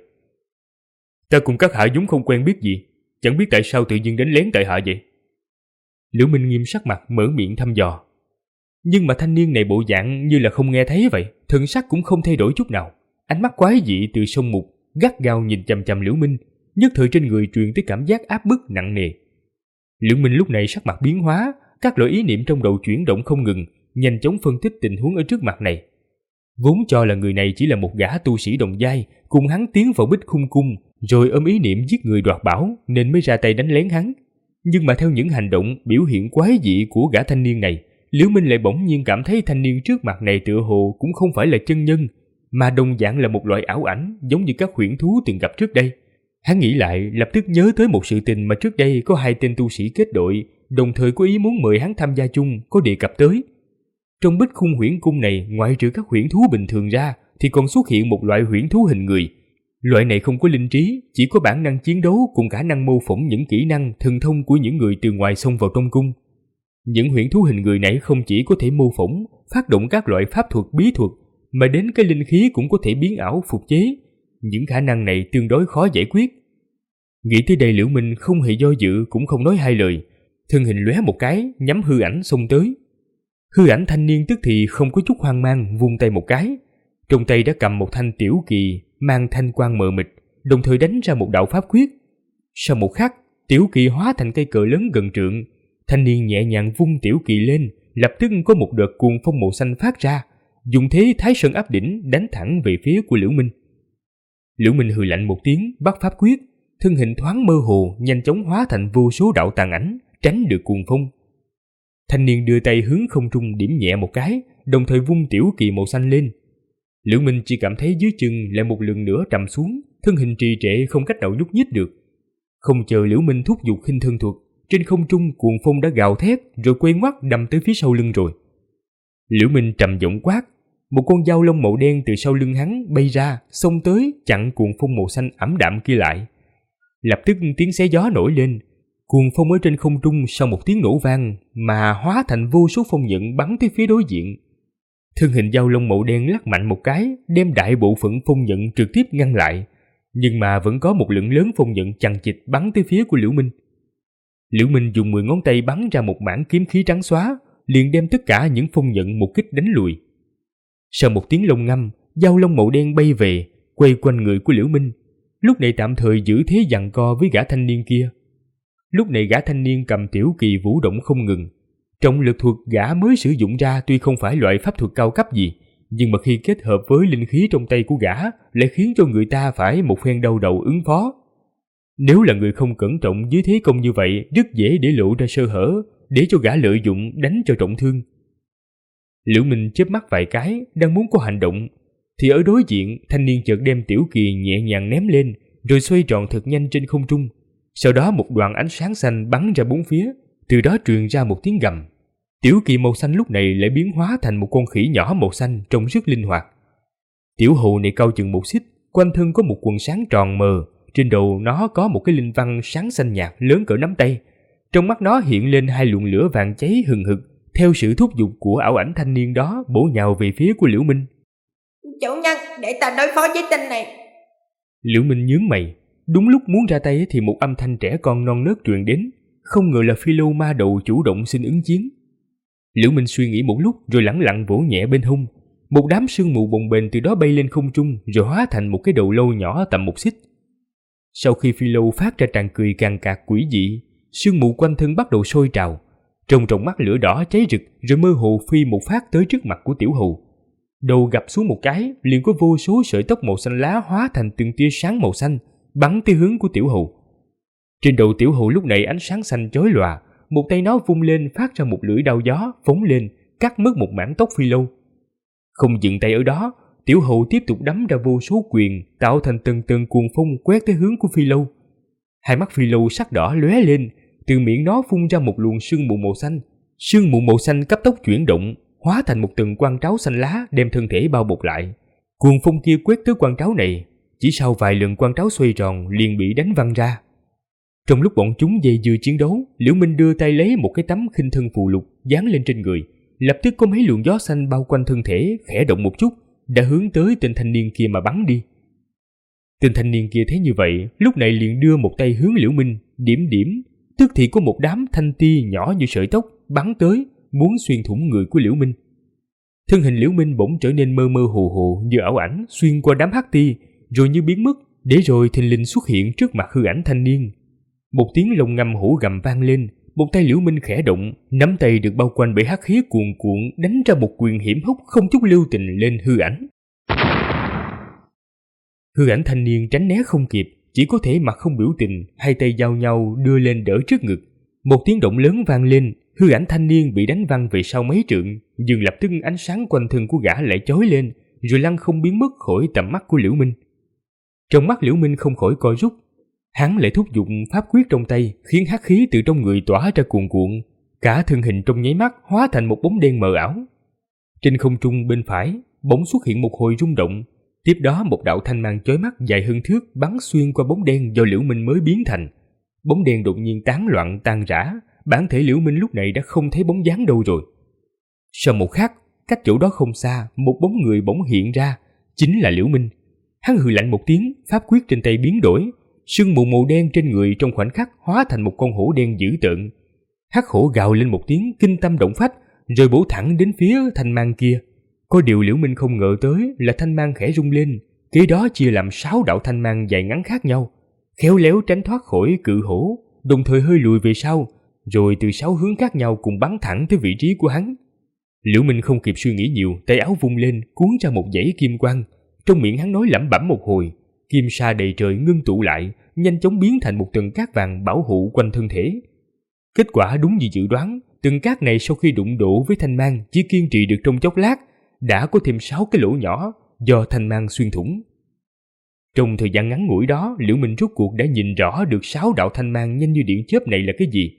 Speaker 2: Ta cùng các hạ vốn không quen biết gì, chẳng biết tại sao tự nhiên đánh lén tại hạ vậy. Liễu Minh nghiêm sắc mặt mở miệng thăm dò. Nhưng mà thanh niên này bộ dạng như là không nghe thấy vậy, thần sắc cũng không thay đổi chút nào. Ánh mắt quái dị từ sông mục, gắt gao nhìn chằm chằm Liễu Minh, nhất thời trên người truyền tới cảm giác áp bức nặng nề. Liễu Minh lúc này sắc mặt biến hóa, các loại ý niệm trong đầu chuyển động không ngừng, nhanh chóng phân tích tình huống ở trước mặt này. Vốn cho là người này chỉ là một gã tu sĩ đồng giai, cùng hắn tiến vào Bích Khung cung, rồi ôm ý niệm giết người đoạt bảo nên mới ra tay đánh lén hắn. Nhưng mà theo những hành động biểu hiện quái dị của gã thanh niên này, Liễu Minh lại bỗng nhiên cảm thấy thanh niên trước mặt này tựa hồ cũng không phải là chân nhân, mà đồng dạng là một loại ảo ảnh giống như các huyễn thú từng gặp trước đây. Hắn nghĩ lại, lập tức nhớ tới một sự tình mà trước đây có 2 tên tu sĩ kết đội, đồng thời có ý muốn mời hắn tham gia chung, có đề cập tới. Trong Bích Khung huyễn cung này, ngoại trừ các huyễn thú bình thường ra, thì còn xuất hiện một loại huyễn thú hình người. Loại này không có linh trí, chỉ có bản năng chiến đấu cùng khả năng mô phỏng những kỹ năng, thần thông của những người từ ngoài xông vào trong cung. Những huyễn thú hình người này không chỉ có thể mô phỏng, phát động các loại pháp thuật bí thuật, mà đến cái linh khí cũng có thể biến ảo phục chế. Những khả năng này tương đối khó giải quyết. Nghĩ tới đây Liễu Minh không hề do dự cũng không nói hai lời, thân hình lóe một cái, nhắm hư ảnh xông tới. Hư ảnh thanh niên tức thì không có chút hoang mang, vung tay một cái, trong tay đã cầm một thanh tiểu kỳ mang thanh quang mờ mịt, đồng thời đánh ra một đạo pháp quyết. Sau một khắc, tiểu kỳ hóa thành cây cờ lớn gần trượng. Thanh niên nhẹ nhàng vung tiểu kỳ lên, lập tức có một đợt cuồng phong màu xanh phát ra, dùng thế Thái Sơn áp đỉnh đánh thẳng về phía của Liễu Minh. Liễu Minh hừ lạnh một tiếng, bắt pháp quyết, thân hình thoáng mơ hồ, nhanh chóng hóa thành vô số đạo tàn ảnh, tránh được cuồng phong. Thanh niên đưa tay hướng không trung điểm nhẹ một cái, đồng thời vung tiểu kỳ màu xanh lên. Liễu Minh chỉ cảm thấy dưới chân lại một lần nữa trầm xuống, thân hình trì trệ không cách nào nhúc nhích được. Không chờ Liễu Minh thúc giục khinh thân thuật, trên không trung cuồng phong đã gào thét rồi quay ngoắt đâm tới phía sau lưng rồi. Liễu Minh trầm giọng quát, một con dao lông màu đen từ sau lưng hắn bay ra, xông tới chặn cuồng phong màu xanh ảm đạm kia lại. Lập tức tiếng xé gió nổi lên, cuồng phong ở trên không trung sau một tiếng nổ vang mà hóa thành vô số phong nhận bắn tới phía đối diện. Thân hình dao lông màu đen lắc mạnh một cái, đem đại bộ phận phong nhận trực tiếp ngăn lại, nhưng mà vẫn có một lượng lớn phong nhận chằng chịt bắn tới phía của Liễu Minh. Liễu Minh dùng 10 ngón tay bắn ra một mảng kiếm khí trắng xóa, liền đem tất cả những phong nhận một kích đánh lùi. Sau một tiếng lông ngâm, dao lông màu đen bay về, quay quanh người của Liễu Minh, lúc này tạm thời giữ thế giằng co với gã thanh niên kia. Lúc này gã thanh niên cầm tiểu kỳ vũ động không ngừng. Trọng lực thuật gã mới sử dụng ra tuy không phải loại pháp thuật cao cấp gì, nhưng mà khi kết hợp với linh khí trong tay của gã lại khiến cho người ta phải một phen đau đầu ứng phó. Nếu là người không cẩn trọng dưới thế công như vậy, rất dễ để lộ ra sơ hở, để cho gã lợi dụng đánh cho trọng thương. Liễu Minh chớp mắt vài cái, đang muốn có hành động, thì ở đối diện thanh niên chợt đem tiểu kỳ nhẹ nhàng ném lên, rồi xoay tròn thật nhanh trên không trung. Sau đó một đoàn ánh sáng xanh bắn ra bốn phía, từ đó truyền ra một tiếng gầm. Tiểu kỳ màu xanh lúc này lại biến hóa thành một con khỉ nhỏ màu xanh trông rất linh hoạt. Tiểu hồ này cao chừng 1 xích, quanh thân có một quần sáng tròn mờ, trên đầu nó có một cái linh văn sáng xanh nhạt lớn cỡ nắm tay. Trong mắt nó hiện lên 2 luồng lửa vàng cháy hừng hực, theo sự thúc giục của ảo ảnh thanh niên đó bổ nhào về phía của Liễu Minh.
Speaker 5: Chủ nhân, để ta đối phó với tên này.
Speaker 2: Liễu Minh nhướng mày, đúng lúc muốn ra tay thì một âm thanh trẻ con non nớt truyền đến, không ngờ là Phi Lâu ma đầu chủ động xin ứng chiến. Liễu Minh suy nghĩ một lúc rồi lẳng lặng vỗ nhẹ bên hông, một đám sương mù bồng bềnh từ đó bay lên không trung rồi hóa thành một cái đầu lâu nhỏ tầm 1 xích. Sau khi Phi Lâu phát ra tràng cười càng cạc quỷ dị, sương mù quanh thân bắt đầu sôi trào, trong mắt lửa đỏ cháy rực rồi mơ hồ phi một phát tới trước mặt của Tiểu Hầu. Đầu gập xuống một cái, liền có vô số sợi tóc màu xanh lá hóa thành từng tia sáng màu xanh bắn tới hướng của Tiểu Hầu. Trên đầu Tiểu Hầu lúc này ánh sáng xanh chói lòa, một tay nó vung lên phát ra một lưỡi đao gió phóng lên, cắt mất một mảng tóc Phi Lâu. Không dừng tay ở đó, Tiểu Hầu tiếp tục đấm ra vô số quyền, tạo thành từng từng cuồng phong quét tới hướng của Phi Lâu. Hai mắt Phi Lâu sắc đỏ lóe lên, từ miệng nó phun ra một luồng sương mù màu xanh. Sương mù màu xanh cấp tốc chuyển động, hóa thành một từng quang tráo xanh lá đem thân thể bao bọc lại. Cuồng phong kia quét tới quang tráo này, chỉ sau vài lần quang tráo xoay tròn liền bị đánh văng ra. Trong lúc bọn chúng dây dưa chiến đấu, Liễu Minh đưa tay lấy một cái tấm khinh thân phù lục dán lên trên người, lập tức có mấy luồng gió xanh bao quanh thân thể, khẽ động một chút, đã hướng tới tên thanh niên kia mà bắn đi. Tên thanh niên kia thấy như vậy, lúc này liền đưa một tay hướng Liễu Minh, điểm điểm, tức thì có một đám thanh ti nhỏ như sợi tóc bắn tới, muốn xuyên thủng người của Liễu Minh. Thân hình Liễu Minh bỗng trở nên mơ mơ hồ hồ như ảo ảnh xuyên qua đám hắc ti, rồi như biến mất, để rồi thình lình xuất hiện trước mặt hư ảnh thanh niên. Một tiếng lồng ngâm hổ gầm vang lên, một tay Liễu Minh khẽ động, nắm tay được bao quanh bởi hắc khí cuồn cuộn đánh ra một quyền hiểm hóc không chút lưu tình lên hư ảnh. Hư ảnh thanh niên tránh né không kịp, chỉ có thể mặt không biểu tình, hai tay giao nhau đưa lên đỡ trước ngực. Một tiếng động lớn vang lên, hư ảnh thanh niên bị đánh văng về sau mấy trượng, nhưng lập tức ánh sáng quanh thân của gã lại chói lên, rồi lăng không biến mất khỏi tầm mắt của Liễu Minh. Trong mắt Liễu Minh không khỏi co rút, hắn lại thúc giục pháp quyết trong tay, khiến hắc khí từ trong người tỏa ra cuồn cuộn, cả thân hình trong nháy mắt hóa thành một bóng đen mờ ảo. Trên không trung bên phải, bỗng xuất hiện một hồi rung động, tiếp đó một đạo thanh mang chói mắt dài hơn thước bắn xuyên qua bóng đen do Liễu Minh mới biến thành. Bóng đen đột nhiên tán loạn tan rã, bản thể Liễu Minh lúc này đã không thấy bóng dáng đâu rồi. Sau một khắc, cách chỗ đó không xa, một bóng người bỗng hiện ra, chính là Liễu Minh. Hắn hừ lạnh một tiếng, pháp quyết trên tay biến đổi, sương mù màu đen trên người trong khoảnh khắc hóa thành một con hổ đen dữ tợn. Hắc hổ gào lên một tiếng kinh tâm động phách, rồi bổ thẳng đến phía thanh mang kia. Có điều Liễu Minh không ngờ tới là thanh mang khẽ rung lên, kế đó chia làm 6 đạo thanh mang dài ngắn khác nhau, khéo léo tránh thoát khỏi cự hổ, đồng thời hơi lùi về sau, rồi từ 6 hướng khác nhau cùng bắn thẳng tới vị trí của hắn. Liễu Minh không kịp suy nghĩ nhiều, tay áo vung lên cuốn ra một dãy kim quang, trong miệng hắn nói lẩm bẩm một hồi, kim sa đầy trời ngưng tụ lại, nhanh chóng biến thành một tầng cát vàng bảo hộ quanh thân thể. Kết quả đúng như dự đoán, tầng cát này sau khi đụng độ với thanh mang chỉ kiên trì được trong chốc lát, đã có thêm 6 cái lỗ nhỏ do thanh mang xuyên thủng. Trong thời gian ngắn ngủi đó, Liễu Minh rốt cuộc đã nhìn rõ được 6 đạo thanh mang nhanh như điện chớp này là cái gì.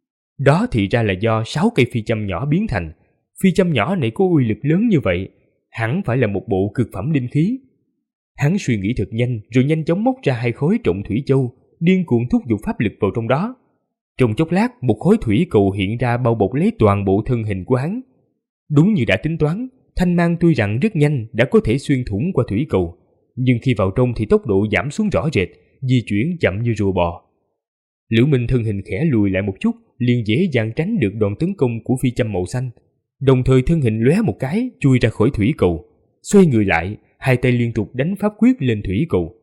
Speaker 2: Đó thì ra là do 6 cây phi châm nhỏ biến thành. Phi châm nhỏ này có uy lực lớn như vậy, hẳn phải là một bộ cực phẩm linh khí. Hắn suy nghĩ thật nhanh, rồi nhanh chóng móc ra 2 khối trọng thủy châu, điên cuồng thúc giục pháp lực vào trong đó. Trong chốc lát, một khối thủy cầu hiện ra bao bọc lấy toàn bộ thân hình của hắn. Đúng như đã tính toán, thanh mang tuy rằng rất nhanh đã có thể xuyên thủng qua thủy cầu, nhưng khi vào trong thì tốc độ giảm xuống rõ rệt, di chuyển chậm như rùa bò. Liễu Minh thân hình khẽ lùi lại một chút, liền dễ dàng tránh được đòn tấn công của phi châm màu xanh. Đồng thời thân hình lóe một cái, chui ra khỏi thủy cầu, xoay người lại, hai tay liên tục đánh pháp quyết lên thủy cầu.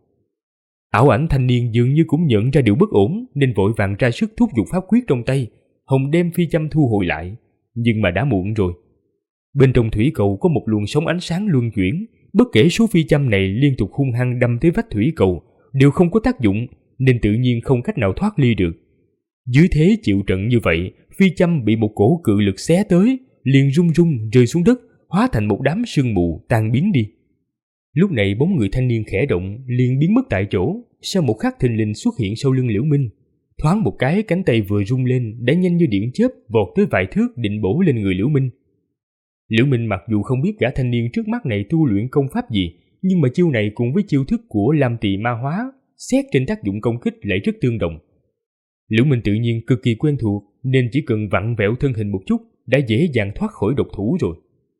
Speaker 2: Ảo ảnh thanh niên dường như cũng nhận ra điều bất ổn, nên vội vàng ra sức thúc giục pháp quyết trong tay, hồng đem phi châm thu hồi lại, nhưng mà đã muộn rồi. Bên trong thủy cầu có một luồng sóng ánh sáng luân chuyển, bất kể số phi châm này liên tục hung hăng đâm tới vách thủy cầu, đều không có tác dụng, nên tự nhiên không cách nào thoát ly được. Dưới thế chịu trận như vậy, phi châm bị một cổ cự lực xé tới, liền rung rung rơi xuống đất, hóa thành một đám sương mù tan biến đi. Lúc này bóng người thanh niên khẽ động, liền biến mất tại chỗ, sau một khắc thình lình xuất hiện sau lưng Liễu Minh. Thoáng một cái, cánh tay vừa rung lên đã nhanh như điện chớp vọt tới vài thước định bổ lên người Liễu Minh. Liễu Minh mặc dù không biết gã thanh niên trước mắt này tu luyện công pháp gì, nhưng mà chiêu này cùng với chiêu thức của Lam Tỳ Ma Hóa, xét trên tác dụng công kích lại rất tương đồng. Liễu Minh tự nhiên cực kỳ quen thuộc, nên chỉ cần vặn vẹo thân hình một chút đã dễ dàng thoát khỏi độc thủ rồi.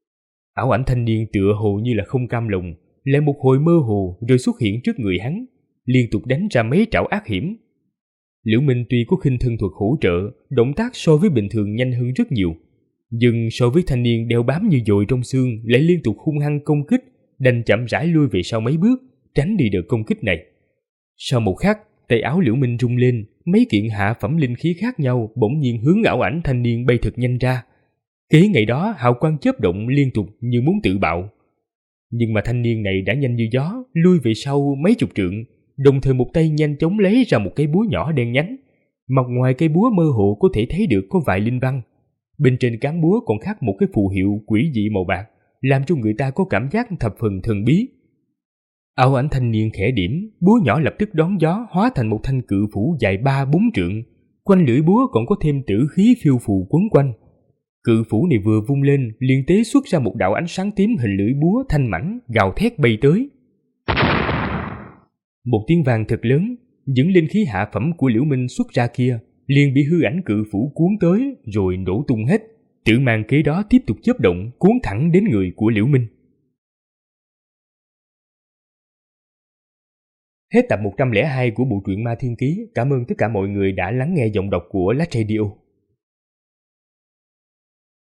Speaker 2: Ảo ảnh thanh niên tựa hồ như là không cam lòng, lại một hồi mơ hồ rồi xuất hiện trước người hắn, liên tục đánh ra mấy trảo ác hiểm. Liễu Minh tuy có khinh thân thuật hỗ trợ, động tác so với bình thường nhanh hơn rất nhiều, nhưng so với thanh niên đeo bám như dồi trong xương lại liên tục hung hăng công kích, đành chậm rãi lui về sau mấy bước, tránh đi đợt công kích này. Sau một khắc, tay áo Liễu Minh rung lên, mấy kiện hạ phẩm linh khí khác nhau bỗng nhiên hướng ảo ảnh thanh niên bay thật nhanh ra. Kế ngày đó hào quang chớp động liên tục như muốn tự bạo. Nhưng mà thanh niên này đã nhanh như gió, lui về sau mấy chục trượng, đồng thời một tay nhanh chóng lấy ra một cái búa nhỏ đen nhánh. Mặt ngoài cây búa mơ hồ có thể thấy được có vài linh văn. Bên trên cán búa còn khắc một cái phù hiệu quỷ dị màu bạc, làm cho người ta có cảm giác thập phần thần bí. Ảo ảnh thanh niên khẽ điểm, búa nhỏ lập tức đón gió hóa thành một thanh cự phủ dài 3-4 trượng. Quanh lưỡi búa còn có thêm tử khí phiêu phù quấn quanh. Cự phủ này vừa vung lên, liền tế xuất ra một đạo ánh sáng tím hình lưỡi búa thanh mảnh, gào thét bay tới. Một tiếng vang thật lớn, những linh khí hạ phẩm của Liễu Minh xuất ra kia liền bị hư ảnh cự phủ cuốn tới rồi nổ tung hết. Tử mang kế đó tiếp tục chớp động, cuốn thẳng đến người của Liễu Minh. Hết tập 102 của bộ truyện Ma Thiên Ký. Cảm ơn tất cả mọi người đã lắng nghe giọng đọc của Lát Radio.